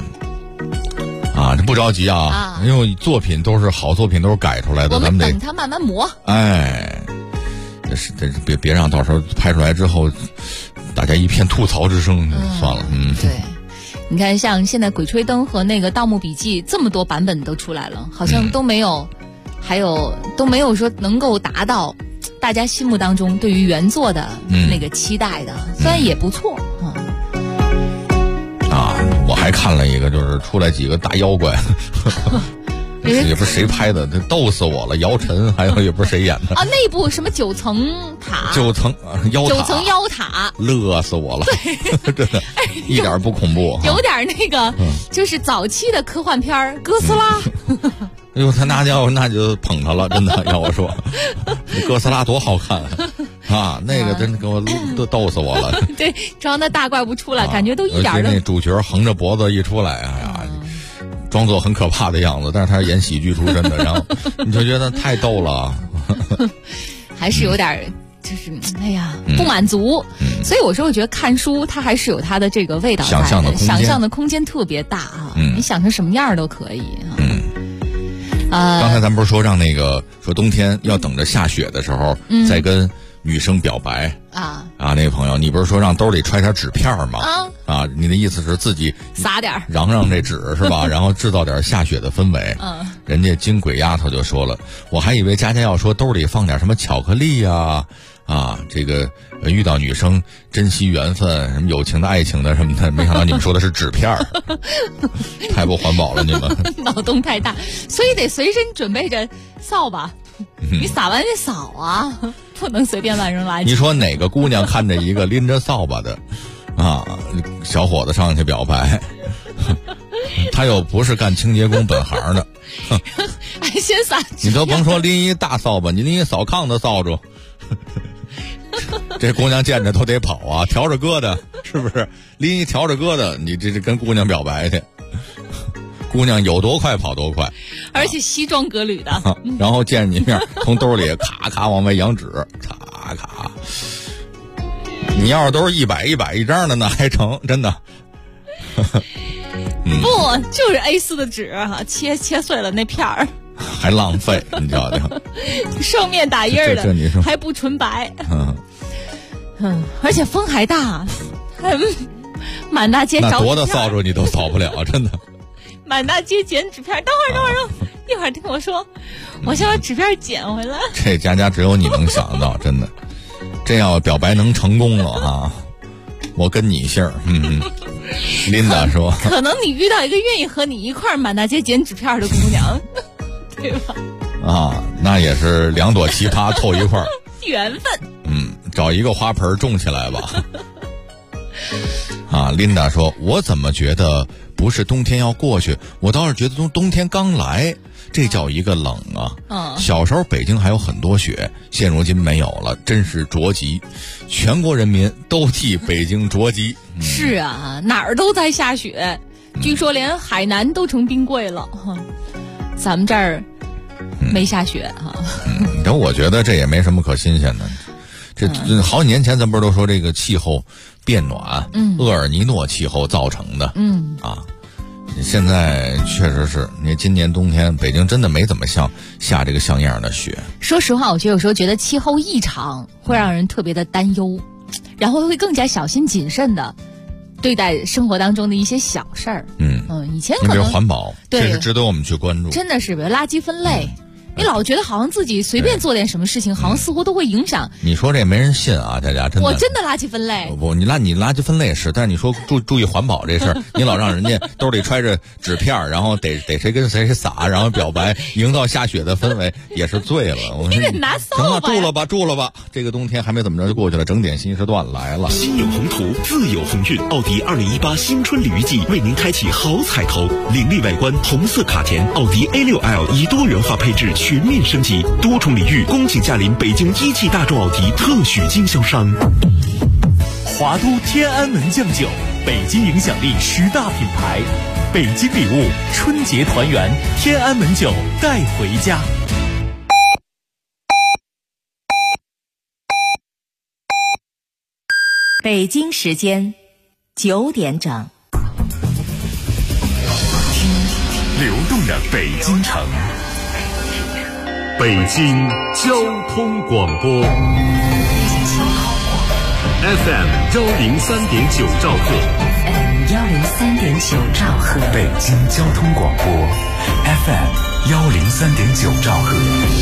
这不着急因为作品都是好作品，都是改出来的，咱们得等它慢慢磨。 别让到时候拍出来之后，大家一片吐槽之声，算了。 对。你看，像现在《鬼吹灯》和那个《盗墓笔记》这么多版本都出来了，好像都没有，都没有说能够达到大家心目当中对于原作的那个期待的，虽然也不错我还看了一个，就是出来几个大妖怪。也不是谁拍的，这逗死我了！姚晨还有也不是谁演的啊，那部什么九层妖塔， 乐死我了！真的，一点不恐怖， 有点那个，就是早期的科幻片哥斯拉。 哎呦，他那就捧他了，真的要我说，哥斯拉多好看啊！那个真的给我都逗死我了。 对，装那大怪物出来，感觉都一点那主角横着脖子一出来，哎呀。装作很可怕的样子，但是他是演喜剧出身的，然后你就觉得太逗了， 还是有点就是不满足。所以我说，我觉得看书它还是有它的这个味道在的，想象的空间特别大啊，你想成什么样都可以刚才咱不是说让那个说冬天要等着下雪的时候再跟女生表白那个朋友，你不是说让兜里揣点纸片吗？你的意思是自己撒点嚷这纸是吧？然后制造点下雪的氛围。人家金鬼丫头就说了，我还以为佳佳要说兜里放点什么巧克力这个遇到女生珍惜缘分，什么友情的、爱情的什么的，没想到你们说的是纸片儿，太不环保了你们。 脑洞太大，所以得随身准备着扫把。你撒完得扫啊，不能随便乱扔垃圾。 你说哪个姑娘看着一个拎着扫把的小伙子上去表白，他又不是干清洁工本行的， 还先撒。 你都甭说拎一大扫把，你拎一扫炕的扫帚，这姑娘见着都得跑啊！笤帚疙瘩是不是？拎一笤帚疙瘩，你这跟姑娘表白去。姑娘有多快跑多快， 而且西装革履的， 然后见你面，从兜里咔咔往外扬纸，咔咔。你要是都是100一张的那还成，真的。 不，就是 A4 的纸切碎了那片儿， 还浪费，你瞧瞧。 双面打印的， 这你说还不纯白。而且风还大，满大街找。 那多大扫帚你都扫不了，真的。 满大街捡纸片，等会儿，一会儿听我说，我先把纸片捡回来。 这佳只有你能想到，真的。这要表白能成功了我跟你姓琳达说， 可能你遇到一个愿意和你一块儿满大街捡纸片的姑娘，对吧？ 那也是2朵奇葩凑一块儿， 缘分。 找一个花盆种起来吧。琳达说，我怎么觉得不是冬天要过去，我倒是觉得冬天刚来，这叫一个冷小时候北京还有很多雪，现如今没有了，真是着急，全国人民都替北京着急。 是啊，哪儿都在下雪，据说连海南都成冰柜了，咱们这儿没下雪但我觉得这也没什么可新鲜的，这好几年前咱不是都说这个气候变暖，厄尔尼诺气候造成的，现在确实是，你今年冬天北京真的没怎么下这个像样的雪。 说实话，我有时候觉得气候异常会让人特别的担忧，然后会更加小心谨慎的对待生活当中的一些小事儿。以前可能比如环保，这是值得我们去关注。 真的是，比如垃圾分类。你老觉得好像自己随便做点什么事情，好像似乎都会影响。 你说这没人信啊，大家真的。 我真的垃圾分类。 不，你垃圾分类是，但是你说注意环保这事儿，你老让人家兜里揣着纸片，然后得谁跟谁撒，然后表白，营造下雪的氛围，也是醉了。 你得拿扫把。 行了，住了吧。这个冬天还没怎么着就过去了，整点新时段来了。 心有宏图，自有鸿运。奥迪2018新春鲤鱼季为您开启好彩头，凌厉外观，红色卡钿，奥迪 A6L 以多元化配置全面升级，多重礼遇，恭请驾临北京一汽大众奥迪特许经销商。 华都天安门酱酒，北京影响力10大品牌，北京礼物，春节团圆，天安门酒带回家。 北京时间9点整， 听流动的北京城。 北京交通广播 FM 103.9兆赫 103.9兆赫， 北京交通广播 FM 103.9兆赫。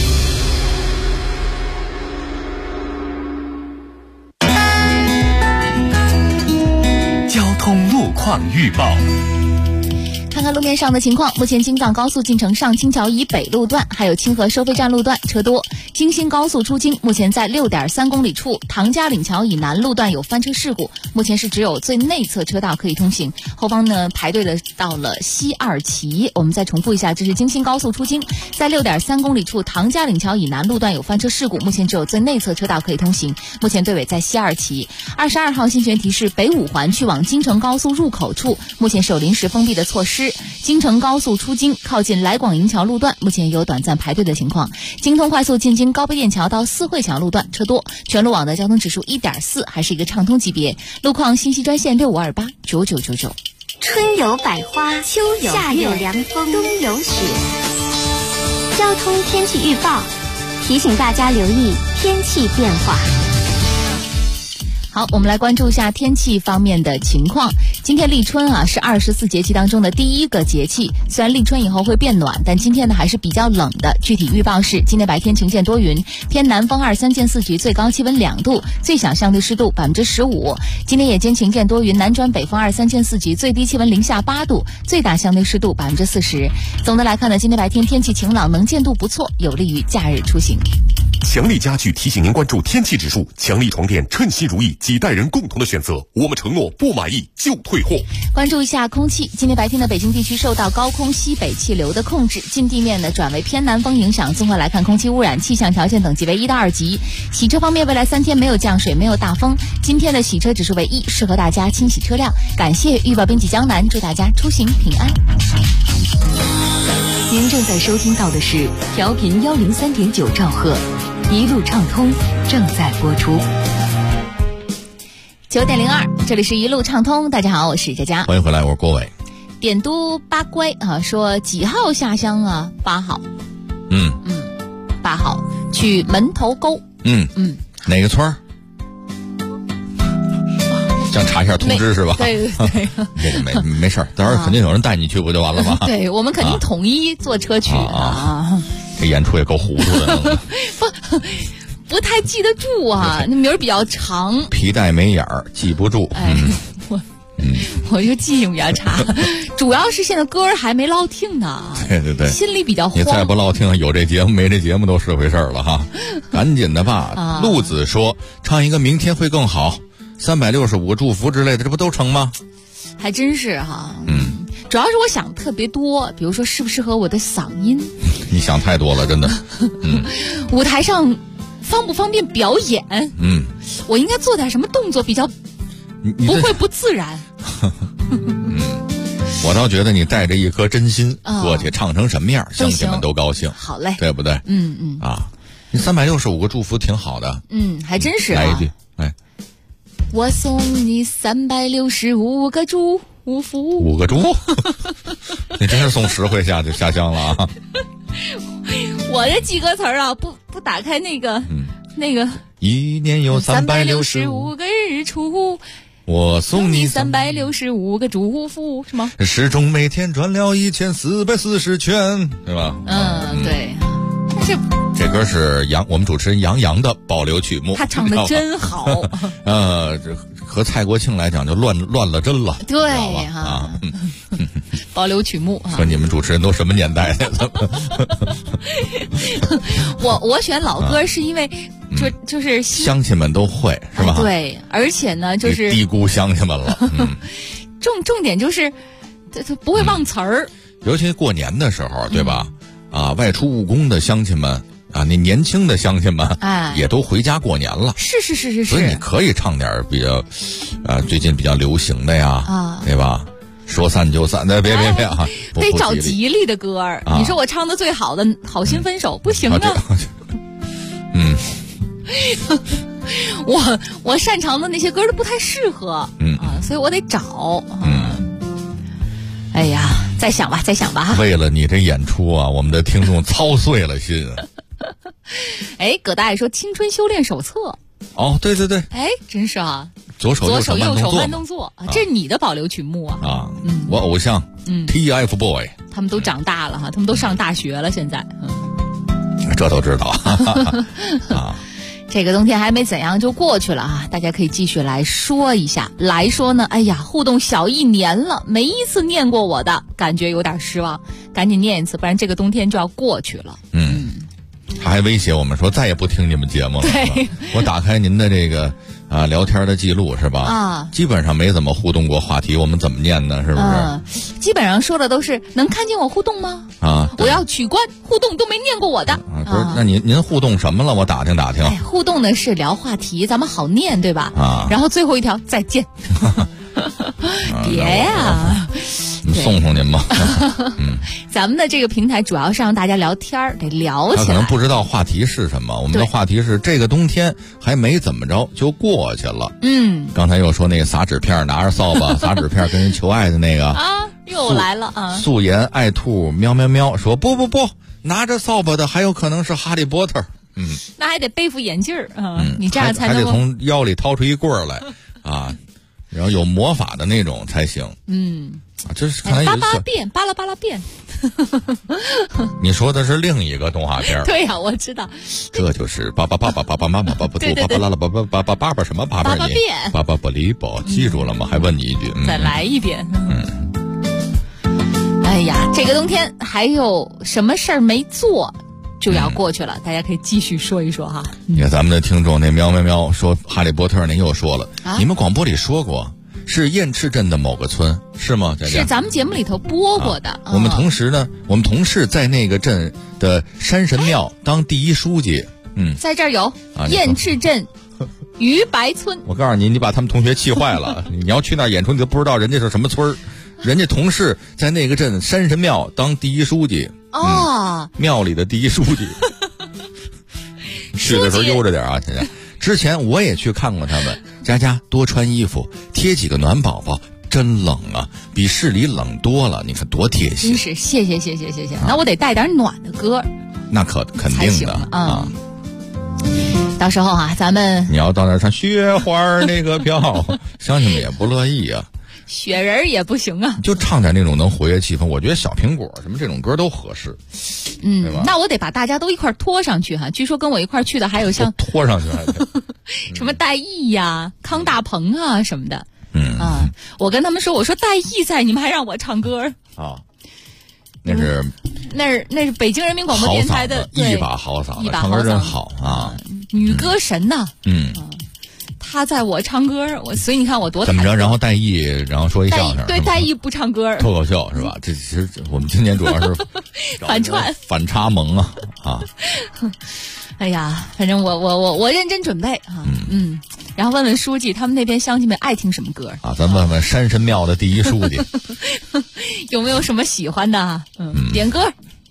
交通路况预报。 看看路面上的情况，目前京藏高速进城上清桥以北路段还有清河收费站路段车多。京新高速出京目前在 6.3 公里处唐家岭桥以南路段有翻车事故，目前是只有最内侧车道可以通行，后方呢排队的到了西二旗。我们再重复一下，这是京新高速出京在 6.3 公里处唐家岭桥以南路段有翻车事故，目前只有最内侧车道可以通行，目前队尾在西二旗。22号新权提示，北五环去往京承高速入口处目前是有临时封闭的措施，京承高速出京靠近来广营桥路段目前有短暂排队的情况，京通快速进京高碑店桥到四惠桥路段车多，全路网的交通指数 1.4， 还是一个畅通级别。路况信息专线65289999。 春有百花，秋有夏有凉风，冬有雪。交通天气预报提醒大家留意天气变化。 好，我们来关注一下天气方面的情况。今天立春啊，是24节气当中的第一个节气。虽然立春以后会变暖，但今天呢还是比较冷的。具体预报是，今天白天晴见多云，偏南风2、3见4级，最高气温2度，最小相对湿度15%。今天夜间晴见多云，南转北风2、3见4级，最低气温零下8度，最大相对湿度40%。总的来看呢，今天白天天气晴朗，能见度不错，有利于假日出行。 强力家具提醒您关注天气指数，强力床垫称心如意，几代人共同的选择。我们承诺不满意就退货。 关注一下空气，今天白天的北京地区受到高空西北气流的控制，近地面呢转为偏南风影响。综合来看，空气污染气象条件等级为1到2级。洗车方面，未来3天没有降水，没有大风。今天的洗车指数为1，适合大家清洗车辆。感谢预报编辑江南，祝大家出行平安。 您正在收听到的是调频103.9兆赫，一路畅通正在播出。 9点02，这里是一路畅通。大家好，我是佳佳， 欢迎回来，我是郭伟。 点都八乖啊，说几号下乡啊？8号。8号去门头沟。 哪个村儿？想查一下通知是吧？ 对。 这个没事儿，到时候肯定有人带你去，不就完了吗？ 对，我们肯定统一坐车去啊。 这演出也够糊涂的。 不太记得住啊，那名儿比较长， 皮带没眼儿，记不住。 我就记性比较差，主要是现在歌儿还没落听呢。 对， 心里比较慌。 你再不落听，有这节目没这节目都是回事了哈。赶紧的吧。陆子说唱一个明天会更好，365个祝福之类的，这不都成吗？ 还真是哈。主要是我想特别多，比如说适不适合我的嗓音。 你想太多了，真的。 舞台上方不方便表演？我应该做点什么动作比较不会不自然？ 我倒觉得你带着一颗真心过去，唱成什么样，乡亲们都高兴。 好嘞， 对不对？你365个祝福挺好的。 还真是。 来一句， 我送你365个祝福。 5个祝？你真是送10回下乡了啊！ 我这记歌词啊，不打开那个。 一年有365 个日出， 我送你 365个祝福，是吗？ 时钟每天转了1440圈，对吧？ 对。 这歌是我们主持人杨洋的保留曲目， 他唱的真好。 和蔡国庆来讲就乱了真了。 对哈。保留曲目。 说你们主持人都什么年代的？ 我选老歌是因为就是乡亲们都会是吧？ 对，而且呢就是低估乡亲们了。 重点就是他不会忘词儿， 尤其过年的时候，对吧？外出务工的乡亲们那年轻的乡亲们也都回家过年了。是。所以你可以唱点比较最近比较流行的呀，对吧？说散就散的，别啊！ 得找吉利的歌儿。你说我唱的最好的《好心分手》不行啊。我擅长的那些歌都不太适合。所以我得找。哎呀，再想吧。 为了你这演出啊，我们的听众操碎了心。 哎，葛大爷说青春修炼手册。 哦，对对对， 哎，真是啊， 左手右手慢动作啊，这是你的保留曲目啊。 啊，我偶像TFBOY， 他们都长大了哈，他们都上大学了，现在这都知道啊。 这个冬天还没怎样就过去了啊，大家可以继续来说一下。来说呢，哎呀，互动小1年了，没一次念过我的，感觉有点失望，赶紧念一次，不然这个冬天就要过去了。 他还威胁我们说再也不听你们节目了。 对， 我打开您的这个聊天的记录是吧？ 啊， 基本上没怎么互动过话题，我们怎么念呢？是不是？ 基本上说的都是能看见我互动吗？ 啊， 我要取关互动都没念过我的。 不是，那您互动什么了？我打听打听。 哎，互动的是聊话题，咱们好念对吧？ 啊， 然后最后一条再见。别呀。 送送您吧。 咱们的这个平台主要是让大家聊天，得聊起来。 他可能不知道话题是什么，我们的话题是这个冬天还没怎么着就过去了。刚才又说那个撒纸片拿着扫把撒纸片跟人求爱的那个啊，又来了啊！ 素颜爱兔喵喵喵说不，拿着扫把的还有可能是哈利波特。 那还得背副眼镜你这样才能还得从腰里掏出一棍儿来啊，然后有魔法的那种才行。这是看来巴拉变，巴拉巴拉变。 你说的是另一个动画片。 对呀，我知道。 这就是爸爸妈妈爸爸不嘟爸爸啦啦爸爸什么爸爸变爸爸不离不，记住了吗？还问你一句， 再来一遍。哎呀，这个冬天还有什么事儿没做？就要过去了，大家可以继续说一说哈。 你看咱们的听众那喵喵喵说哈利波特，您又说了，你们广播里说过是雁翅镇的某个村是吗？ 是咱们节目里头播过的。 我们同事在那个镇的山神庙当第一书记。 在这儿有雁翅镇鱼白村。 我告诉你把他们同学气坏了。你要去那儿演出，你都不知道人家是什么村儿。人家同事在那个镇山神庙当第一书记。庙里的第一书记。去的时候悠着点啊！现在之前我也去看过他们，佳多穿衣服，贴几个暖宝宝，真冷啊，比市里冷多了。你看多贴心！ 真是谢谢。那我得带点暖的歌。 那肯定的啊。 到时候啊，咱们你要到那儿唱雪花那个飘，乡亲们也不乐意啊。 雪人也不行啊， 就唱点那种能活跃气氛。我觉得小苹果什么这种歌都合适。对吧？ 那我得把大家都一块拖上去哈。据说跟我一块去的还有像拖上去还得什么戴毅呀、康大鹏啊什么的。我跟他们说，我说戴毅在，你们还让我唱歌啊？那是北京人民广播电台的一把好嗓子，唱歌真好啊！ 女歌神呐。他在我唱歌，所以你看我多怎么着？然后戴毅，然后说一相声， 对，戴毅不唱歌， 脱口秀是吧？这其实我们今年主要是反差萌啊！ 哎呀，反正我认真准备啊，然后问问书记，他们那边乡亲们爱听什么歌啊？咱问问山神庙的第一书记， 有没有什么喜欢的？点歌。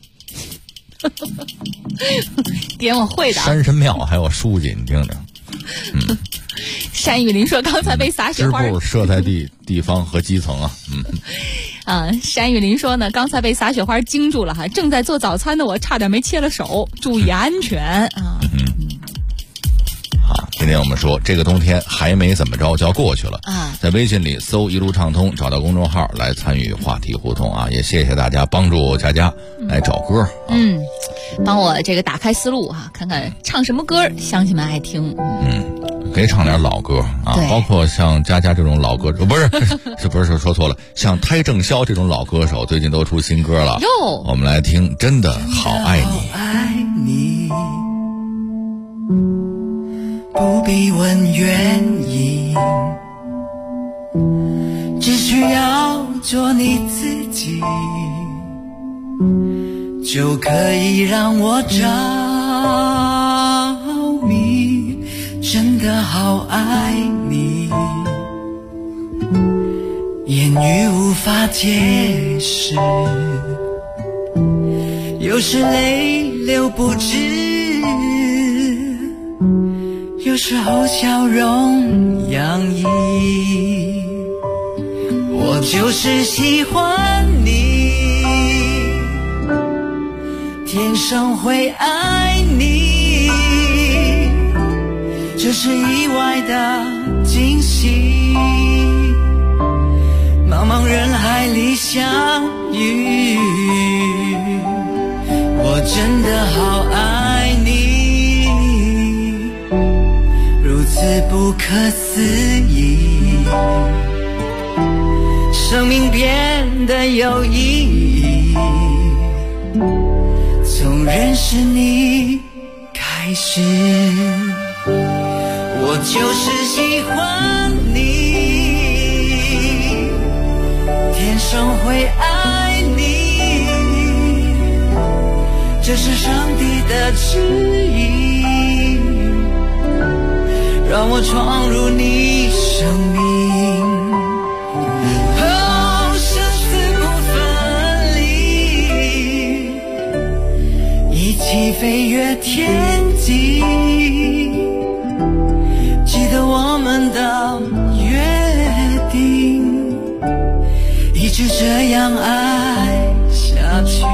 点我会的。 山神庙还有书记，你听着。 单雨林说刚才被撒雪花支部设在地方和基层啊。 单雨林说呢，刚才被撒雪花惊住了哈，正在做早餐的我差点没切了手，注意安全啊。 好，今天我们说这个冬天还没怎么着就要过去了啊。在微信里搜一路畅通，找到公众号来参与话题互动啊。也谢谢大家帮助佳佳来找歌。 帮我这个打开思路哈，看看唱什么歌乡亲们爱听。 可以唱点老歌啊，包括像佳佳这种老歌手，不是说错了，像胎正宵这种老歌手，最近都出新歌了。我们来听，真的好爱你。 不必问原因，只需要做你自己，就可以让我着迷。真的好爱你，言语无法解释，有时泪流不止，有时候笑容洋溢。我就是喜欢你，天生会爱你。 这是意外的惊喜，茫茫人海里相遇，我真的好爱你，如此不可思议，生命变得有意义，从认识你开始，我就是喜欢你，天生会爱你，这是上帝的旨意，让我闯入你生命，生死不分离，一起飞越天际，记得我们的约定，一直这样爱下去。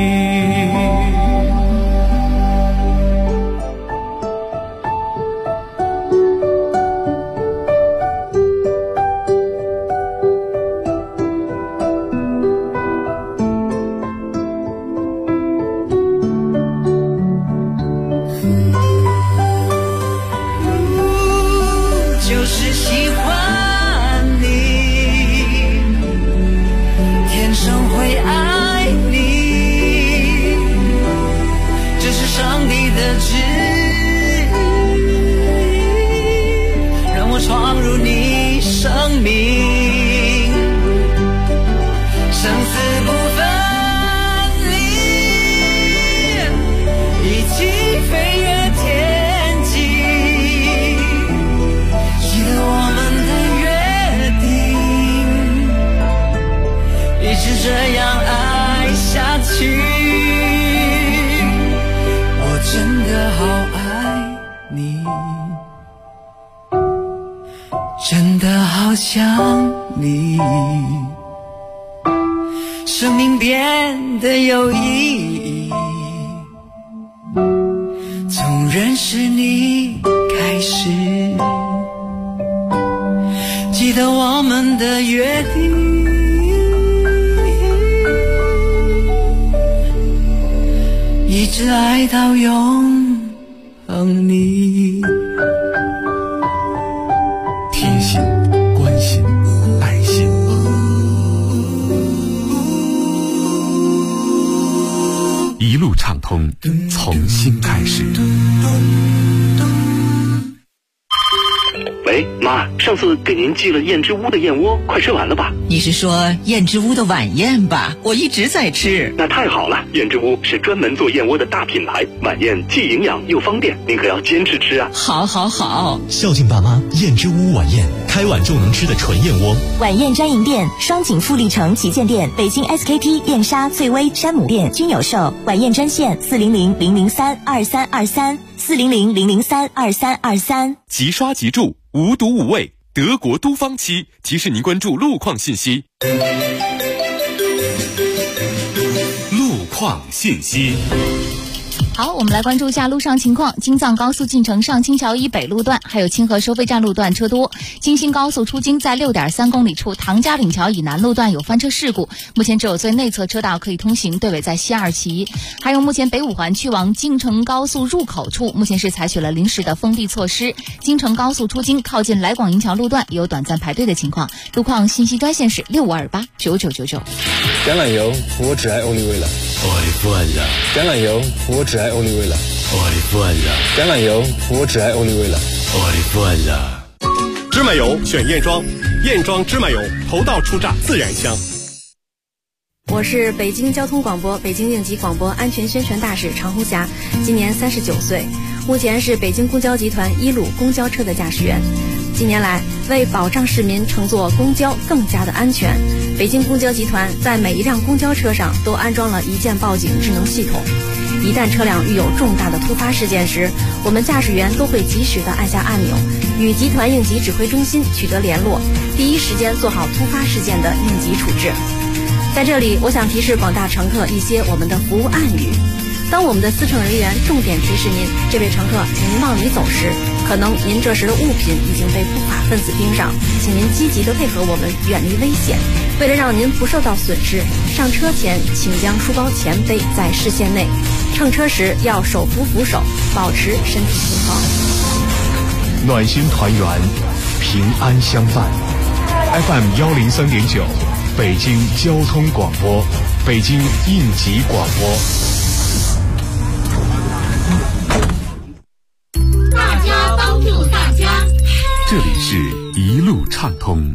就是喜欢你，天生会爱你，这是上帝的旨意，让我闯入你生命，生死不分离，一起飞越天际，记得我们的约定，一直这样爱下去，我真的好爱你，真的好想你，生命变得有意义，从认识你开始，记得我们的约定，一直爱到永恒你。 贴心、关心、爱心，一路畅通，从新开始。 喂，妈，上次给您寄了燕之屋的燕窝，快吃完了吧？ 你是说燕之屋的晚宴吧？我一直在吃。 那太好了，燕之屋是专门做燕窝的大品牌，晚宴既营养又方便，您可要坚持吃啊！ 好好好， 孝敬爸妈，燕之屋晚宴，开碗就能吃的纯燕窝。 晚宴专营店双井富力城旗舰店、北京 SKP 燕莎、翠微、山姆店均有售。晚宴专线400-003-2323，400-003-2323。 即刷即住，无毒无味，德国都方漆提示您关注路况信息。路况信息。 好，我们来关注一下路上情况。京藏高速进城上清桥以北路段，还有清河收费站路段车多。京新高速出京在 6.3 公里处唐家岭桥以南路段有翻车事故，目前只有最内侧车道可以通行，队尾在西二旗。还有目前北五环去往京承高速入口处，目前是采取了临时的封闭措施。京承高速出京靠近来广营桥路段有短暂排队的情况。路况信息专线是65289999。 橄榄油，我只爱欧丽味了。 爱惯了。 橄榄油，我只爱欧丽味了。 爱惯了。 橄榄油，我只爱欧丽味了。 爱惯了。 芝麻油选燕庄，燕庄芝麻油，头道出榨自然香。 我是北京交通广播北京应急广播安全宣传大使常红霞，今年39岁，目前是北京公交集团一路公交车的驾驶员。近年来，为保障市民乘坐公交更加的安全，北京公交集团在每一辆公交车上都安装了一键报警智能系统。一旦车辆遇有重大的突发事件时，我们驾驶员都会及时的按下按钮，与集团应急指挥中心取得联络，第一时间做好突发事件的应急处置。在这里，我想提示广大乘客一些我们的服务暗语。 当我们的司乘人员重点提示您这位乘客您往里走时，可能您这时的物品已经被不法分子盯上，请您积极的配合我们，远离危险。为了让您不受到损失，上车前请将书包前背在视线内，乘车时要手扶扶手，保持身体平衡。 暖心团圆，平安相伴。FM 103.9，北京交通广播，北京应急广播。 大家帮助大家， 这里是一路畅通。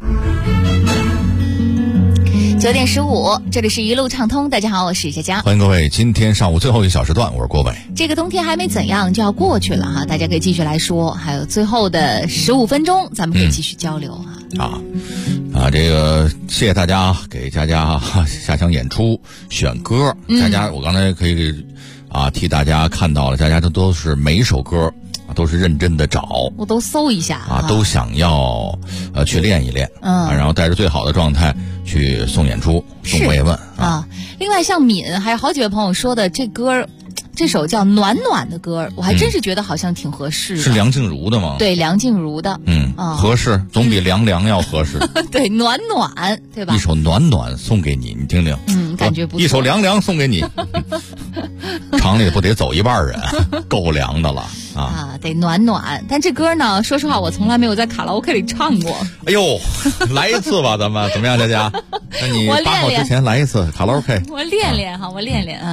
9点15，这里是一路畅通。大家好，我是佳佳， 欢迎各位。今天上午最后一个小时段，我是郭伟。 这个冬天还没怎样就要过去了哈，大家可以继续来说，还有最后的15分钟，咱们可以继续交流这个谢谢大家给佳佳下场演出选歌。佳佳，我刚才可以替大家看到了，佳佳都是每一首歌都是认真的找， 我都搜一下都想要去练一练，然后带着最好的状态去送演出送慰问另外像敏还有好几位朋友说的这首叫暖暖的歌，我还真是觉得好像挺合适的。 是梁静茹的吗？ 对，梁静茹的。 合适，总比凉凉要合适。 对，暖暖，对吧？ 一首暖暖送给你，你听听。 感觉不错。 一首凉凉送给你，厂里不得走一半人，够凉的了得暖暖。但这歌呢，说实话，我从来没有在卡拉 OK 里唱过。 哎呦，来一次吧，咱们怎么样，佳佳？那你8号之前来一次卡拉 OK。 我练练哈，我练练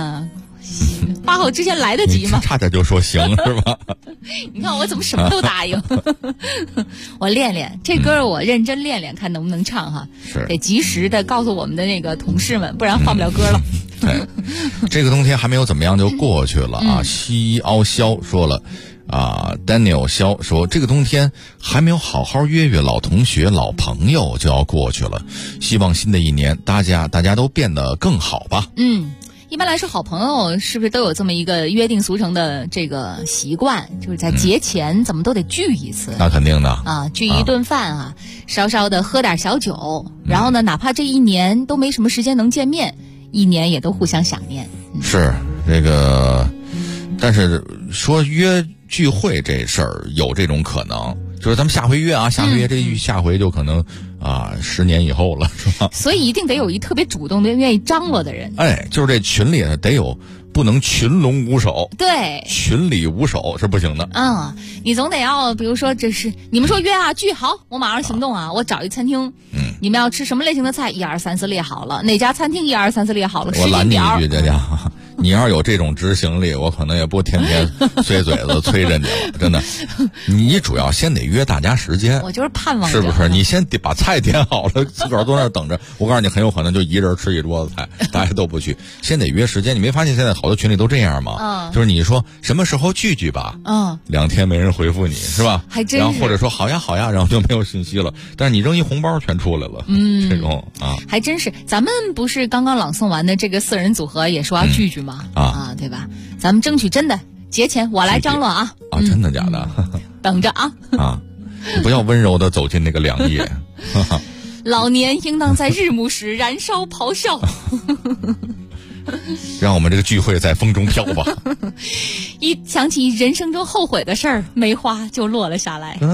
8号之前来得及吗？ 差点就说行是吧？ 你看我怎么什么都答应。我练练这歌，我认真练练，看能不能唱哈。 是得及时的告诉我们的那个同事们，不然放不了歌了。 对，这个冬天还没有怎么样就过去了西凹肖说了Daniel 肖说这个冬天还没有好好约老同学老朋友就要过去了，希望新的一年大家都变得更好吧。 一般来说，好朋友是不是都有这么一个约定俗成的这个习惯，就是在节前怎么都得聚一次？ 那肯定的聚一顿饭稍稍的喝点小酒，然后呢，哪怕这一年都没什么时间能见面，一年也都互相想念。 是这个，但是说约聚会这事儿有这种可能，就是咱们下回约下回约下回就可能10年以后了，是吧？ 所以一定得有一特别主动的愿意张罗的人。 就是这群里得有，不能群龙无首。 对， 群里无首是不行的。 你总得要，比如说这是你们说约聚好，我马上行动我找一餐厅。你们要吃什么类型的菜？1、2、3、4列好了，哪家餐厅1、2、3、4列好了。 我拦你一句，佳佳，你要有这种执行力，我可能也不天天碎嘴子催着你了，真的。你主要先得约大家时间。 我就是盼望着， 是不是？你先把菜点好了，自个儿坐那儿等着。我告诉你，很有可能就一人吃一桌子菜，大家都不去。先得约时间。你没发现现在好多群里都这样吗？就是你说什么时候聚吧，2天没人回复你，是吧？ 还真是。 然后或者说好呀，然后就没有信息了。但是你扔一红包全出来了，这种还真是。咱们不是刚刚朗诵完的这个4人组合也说要聚吗？对吧？咱们争取真的节前我来张罗真的假的？ 等着你不要温柔的走进那个凉夜。 老年应当在日暮时燃烧咆哮。 让我们这个聚会在风中飘吧。 一想起人生中后悔的事儿，梅花就落了下来。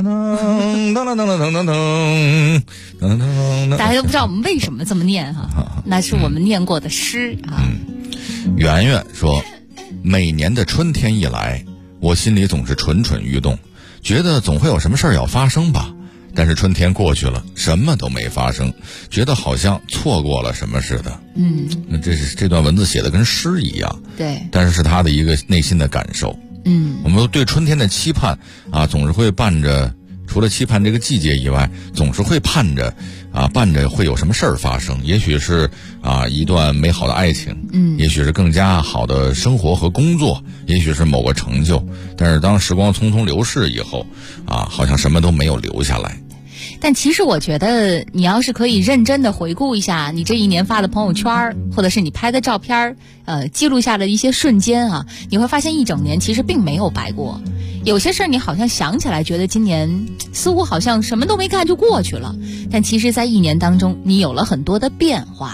大家都不知道我们为什么这么念那是我们念过的诗圆圆说，每年的春天一来，我心里总是蠢蠢欲动，觉得总会有什么事儿要发生吧。但是春天过去了，什么都没发生，觉得好像错过了什么似的。那这段文字写的跟诗一样， 对， 但是他的一个内心的感受。我们对春天的期盼总是会伴着，除了期盼这个季节以外，总是会伴着会有什么事儿发生。也许是一段美好的爱情，也许是更加好的生活和工作，也许是某个成就。但是当时光匆匆流逝以后好像什么都没有留下来。 但其实我觉得，你要是可以认真的回顾一下你这一年发的朋友圈，或者是你拍的照片，记录下的一些瞬间你会发现一整年其实并没有白过。有些事儿你好像想起来觉得今年似乎好像什么都没干就过去了，但其实在一年当中你有了很多的变化。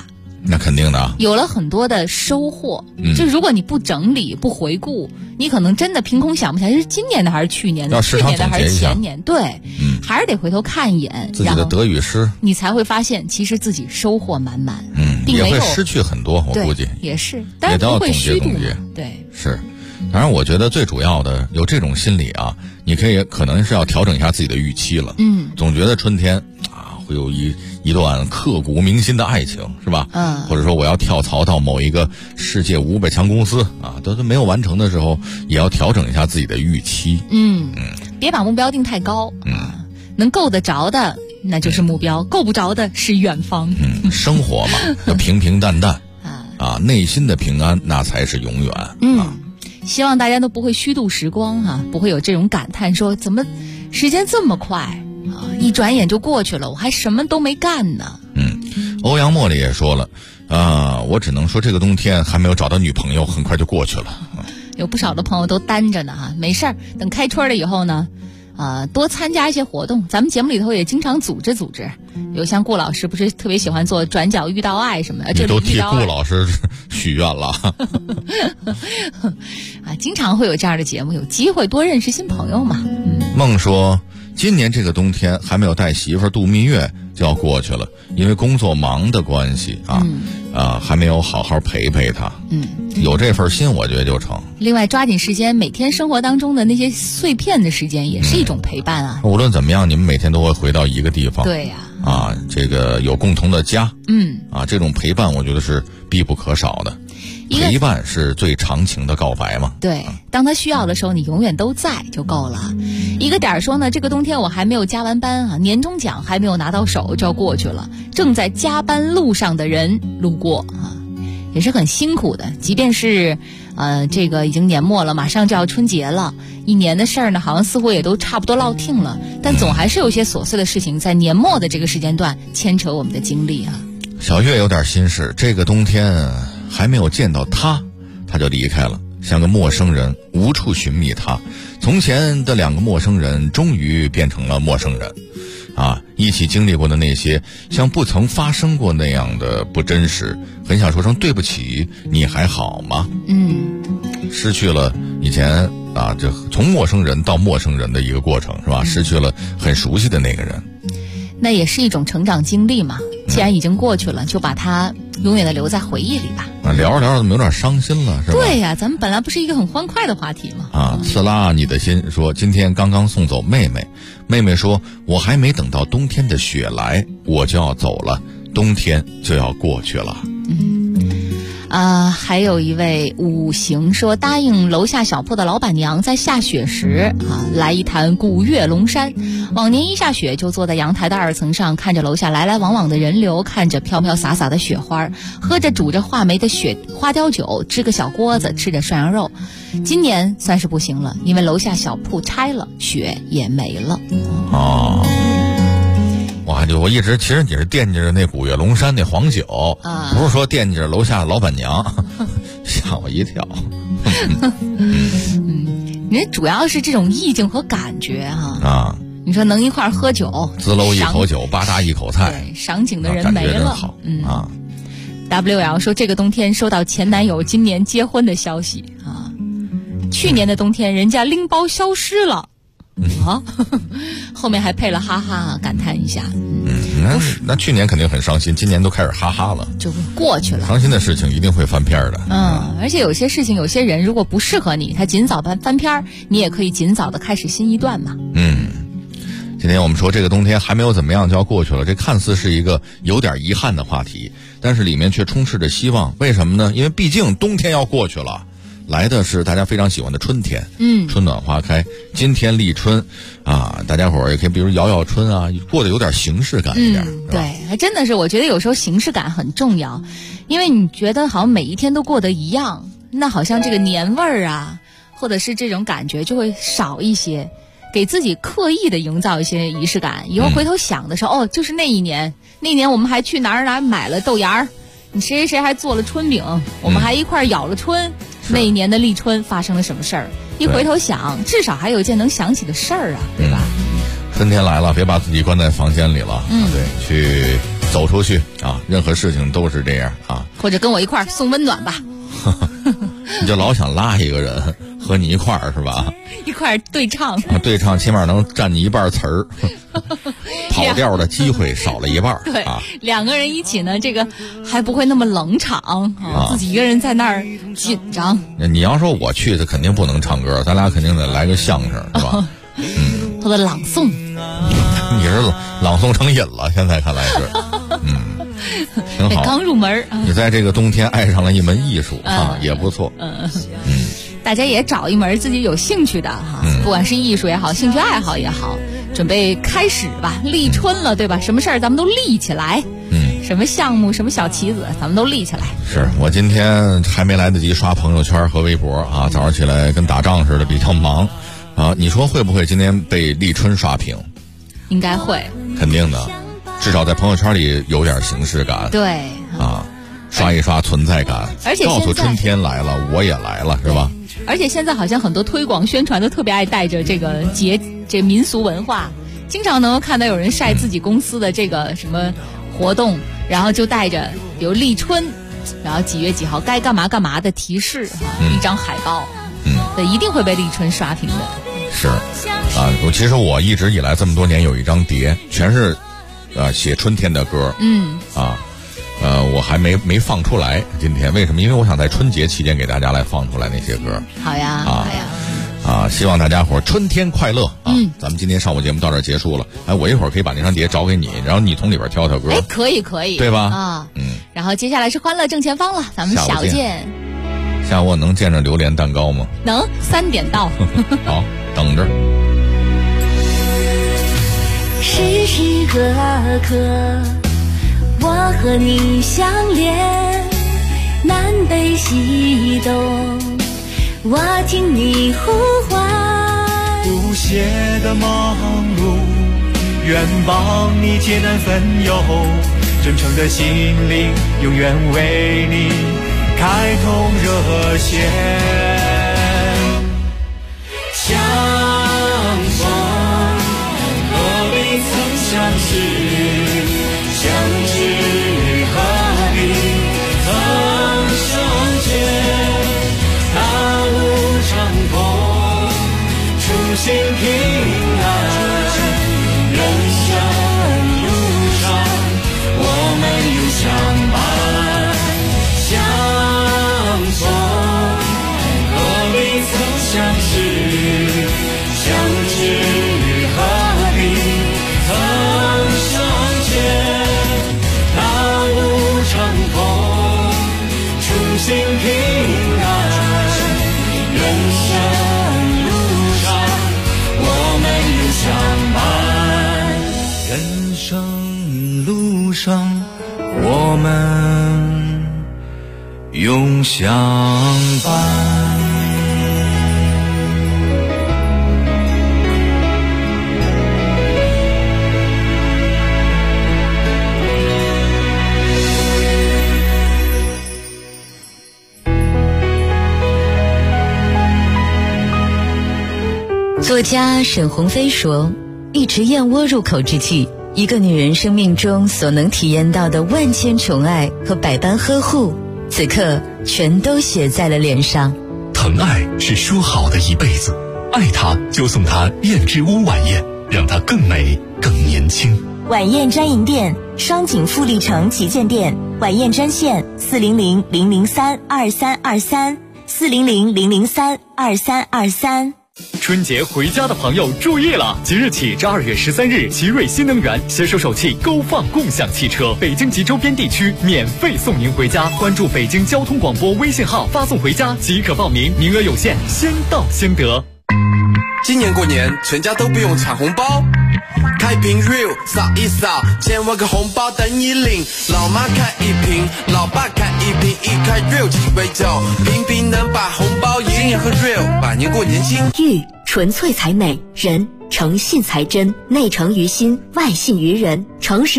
那肯定的啊， 有了很多的收获。就如果你不整理、不回顾，你可能真的凭空想不起来是今年的还是去年的，去年的还是前年。对，还是得回头看一眼自己的得与失， 你才会发现其实自己收获满满。 也会失去很多，我估计也是，但是不会虚度。对， 是。当然，我觉得最主要的有这种心理啊，你可能是要调整一下自己的预期了。总觉得春天啊会有一段刻骨铭心的爱情，是吧？或者说我要跳槽到某一个世界500强公司啊，都没有完成的时候，也要调整一下自己的预期。 别把目标定太高。能够得着的那就是目标，够不着的是远方。 生活嘛，要平平淡淡啊，内心的平安那才是永远。 希望大家都不会虚度时光啊，不会有这种感叹说怎么时间这么快啊，一转眼就过去了，我还什么都没干呢。 欧阳茉莉也说了我只能说这个冬天还没有找到女朋友，很快就过去了。 有不少的朋友都单着呢哈，没事儿，等开春了以后呢多参加一些活动，咱们节目里头也经常组织。有像顾老师不是特别喜欢做转角遇到爱什么的， 你都替顾老师许愿了经常会有这样的节目，有机会多认识新朋友嘛。 梦说今年这个冬天还没有带媳妇度蜜月就要过去了，因为工作忙的关系还没有好好陪陪她。有这份心我觉得就成。 另外抓紧时间，每天生活当中的那些碎片的时间也是一种陪伴啊。 无论怎么样，你们每天都会回到一个地方。 对呀。 这个有共同的家。这种陪伴我觉得是必不可少的。陪伴是最长情的告白嘛。 对，当他需要的时候你永远都在就够了。一个点说呢，这个冬天我还没有加完班啊，年终奖还没有拿到手就要过去了，正在加班路上的人路过也是很辛苦的。即便是这个已经年末了，马上就要春节了，一年的事儿呢好像似乎也都差不多落定了，但总还是有些琐碎的事情在年末的这个时间段牵扯我们的精力啊。 小月有点心事，这个冬天还没有见到他就离开了，像个陌生人，无处寻觅他。从前的2个陌生人终于变成了陌生人一起经历过的那些像不曾发生过那样的不真实，很想说声对不起，你还好吗？失去了以前这从陌生人到陌生人的一个过程，是吧？失去了很熟悉的那个人， 那也是一种成长经历嘛。既然已经过去了，就把它永远的留在回忆里吧。 聊着聊着怎么有点伤心了，是吧？ 对呀，咱们本来不是一个很欢快的话题吗？ 刺拉你的心说今天刚刚送走妹妹，妹妹说我还没等到冬天的雪来我就要走了，冬天就要过去了。 还有一位五行说答应楼下小铺的老板娘在下雪时来一坛古越龙山。往年一下雪就坐在阳台的2层上，看着楼下来来往往的人流，看着飘飘洒洒的雪花，喝着煮着话梅的花雕酒，支个小锅子，吃着涮羊肉。今年算是不行了，因为楼下小铺拆了，雪也没了。 我一直其实你是惦记着那古越龙山那黄酒不是说惦记着楼下的老板娘吓我一跳。 人主要是这种意境和感觉你说能一块喝酒， 滋搂一口酒，吧嗒一口菜， 对，赏景的人没了。WL 说这个冬天收到前男友今年结婚的消息去年的冬天人家拎包消失了后面还配了哈哈感叹一下。 那去年肯定很伤心，今年都开始哈哈了， 就过去了。 伤心的事情一定会翻篇的。 而且有些事情有些人如果不适合你，他尽早翻篇，你也可以尽早的开始新一段嘛。 今天我们说这个冬天还没有怎么样就要过去了，这看似是一个有点遗憾的话题，但是里面却充斥着希望。为什么呢？因为毕竟冬天要过去了，来的是大家非常喜欢的春天。春暖花开，今天立春大家伙儿也可以比如摇摇春过得有点形式感一点。 对，还真的是我觉得有时候形式感很重要，因为你觉得好像每一天都过得一样，那好像这个年味儿或者是这种感觉就会少一些。给自己刻意的营造一些仪式感，以后回头想的时候就是那一年我们还去哪儿买了豆芽儿，你谁还做了春饼，我们还一块咬了春，那一年的立春发生了什么事儿，一回头想至少还有一件能想起的事儿对吧？ 春天来了，别把自己关在房间里了对，去走出去啊，任何事情都是这样啊。 或者跟我一块儿送温暖吧。 你就老想拉一个人和你一块儿是吧？ 一块儿对唱， 对唱起码能占你一半词儿，跑调的机会少了一半。 对啊， 两个人一起呢，这个还不会那么冷场啊，自己一个人在那儿紧张。 你要说我去，他肯定不能唱歌，咱俩肯定得来个相声，是吧？ 他的朗诵， 你是朗诵成瘾了，现在看来是，挺好。 刚入门， 你在这个冬天爱上了一门艺术啊，也不错。 大家也找一门自己有兴趣的哈，不管是艺术也好，兴趣爱好也好，准备开始吧。立春了，对吧？什么事儿咱们都立起来。什么项目，什么小旗子，咱们都立起来。 是我今天还没来得及刷朋友圈和微博啊，早上起来跟打仗似的，比较忙啊。你说会不会今天被立春刷屏？ 应该会， 肯定的，至少在朋友圈里有点形式感。 对啊，刷一刷存在感， 而且告诉春天来了，我也来了，是吧？ 而且现在好像很多推广宣传都特别爱带着这个这民俗文化，经常能够看到有人晒自己公司的这个什么活动，然后就带着比如立春，然后几月几号该干嘛干嘛的提示一张海报，对，一定会被立春刷屏的。 是啊，其实我一直以来这么多年有一张碟，全是写春天的歌，我还没放出来。今天为什么？因为我想在春节期间给大家来放出来那些歌。 好呀，好呀。 希望大家伙春天快乐啊！咱们今天上午节目到这儿结束了。我一会儿可以把那张碟找给你，然后你从里边挑歌。 可以， 对吧？ 啊，然后接下来是欢乐正前方了，咱们下午见。 下午我能见着榴莲蛋糕吗？ 能，3点到。 好，等着。 时时刻刻，我和你相连，南北西东，我听你呼唤。 不懈的忙碌，愿帮你艰难分忧，真诚的心灵，永远为你开通热线。相逢何必曾相识，相知何必曾相见。大路长风，初心平安，人生路上我们有相伴。相逢何必曾相识，相知何必曾相见。大路长风，初心平安，人生路上我们有相伴。人生路上我们永相伴。 作家沈鸿飞说，一池燕窝入口之际，一个女人生命中所能体验到的万千宠爱和百般呵护，此刻全都写在了脸上。 疼爱是说好的一辈子，爱她就送她燕之屋晚宴，让她更美更年轻。 晚宴专营店，双井富力城旗舰店，晚宴专线400-003-2323，400-003-2323。 春节回家的朋友注意了，即日起至2月13日，奇瑞新能源携手首汽勾放共享汽车，北京及周边地区免费送您回家。关注北京交通广播微信号，发送回家即可报名，名额有限，先到先得。 今年过年全家都不用抢红包，开瓶 real 扫一扫，千万个红包等你领。老妈开一瓶，老爸开一瓶，一开 real 鸡尾酒，瓶瓶能把红包赢。今年喝 real， 百年过年新。 玉纯粹才美，人诚信才真，内诚于心，外信于人，诚实。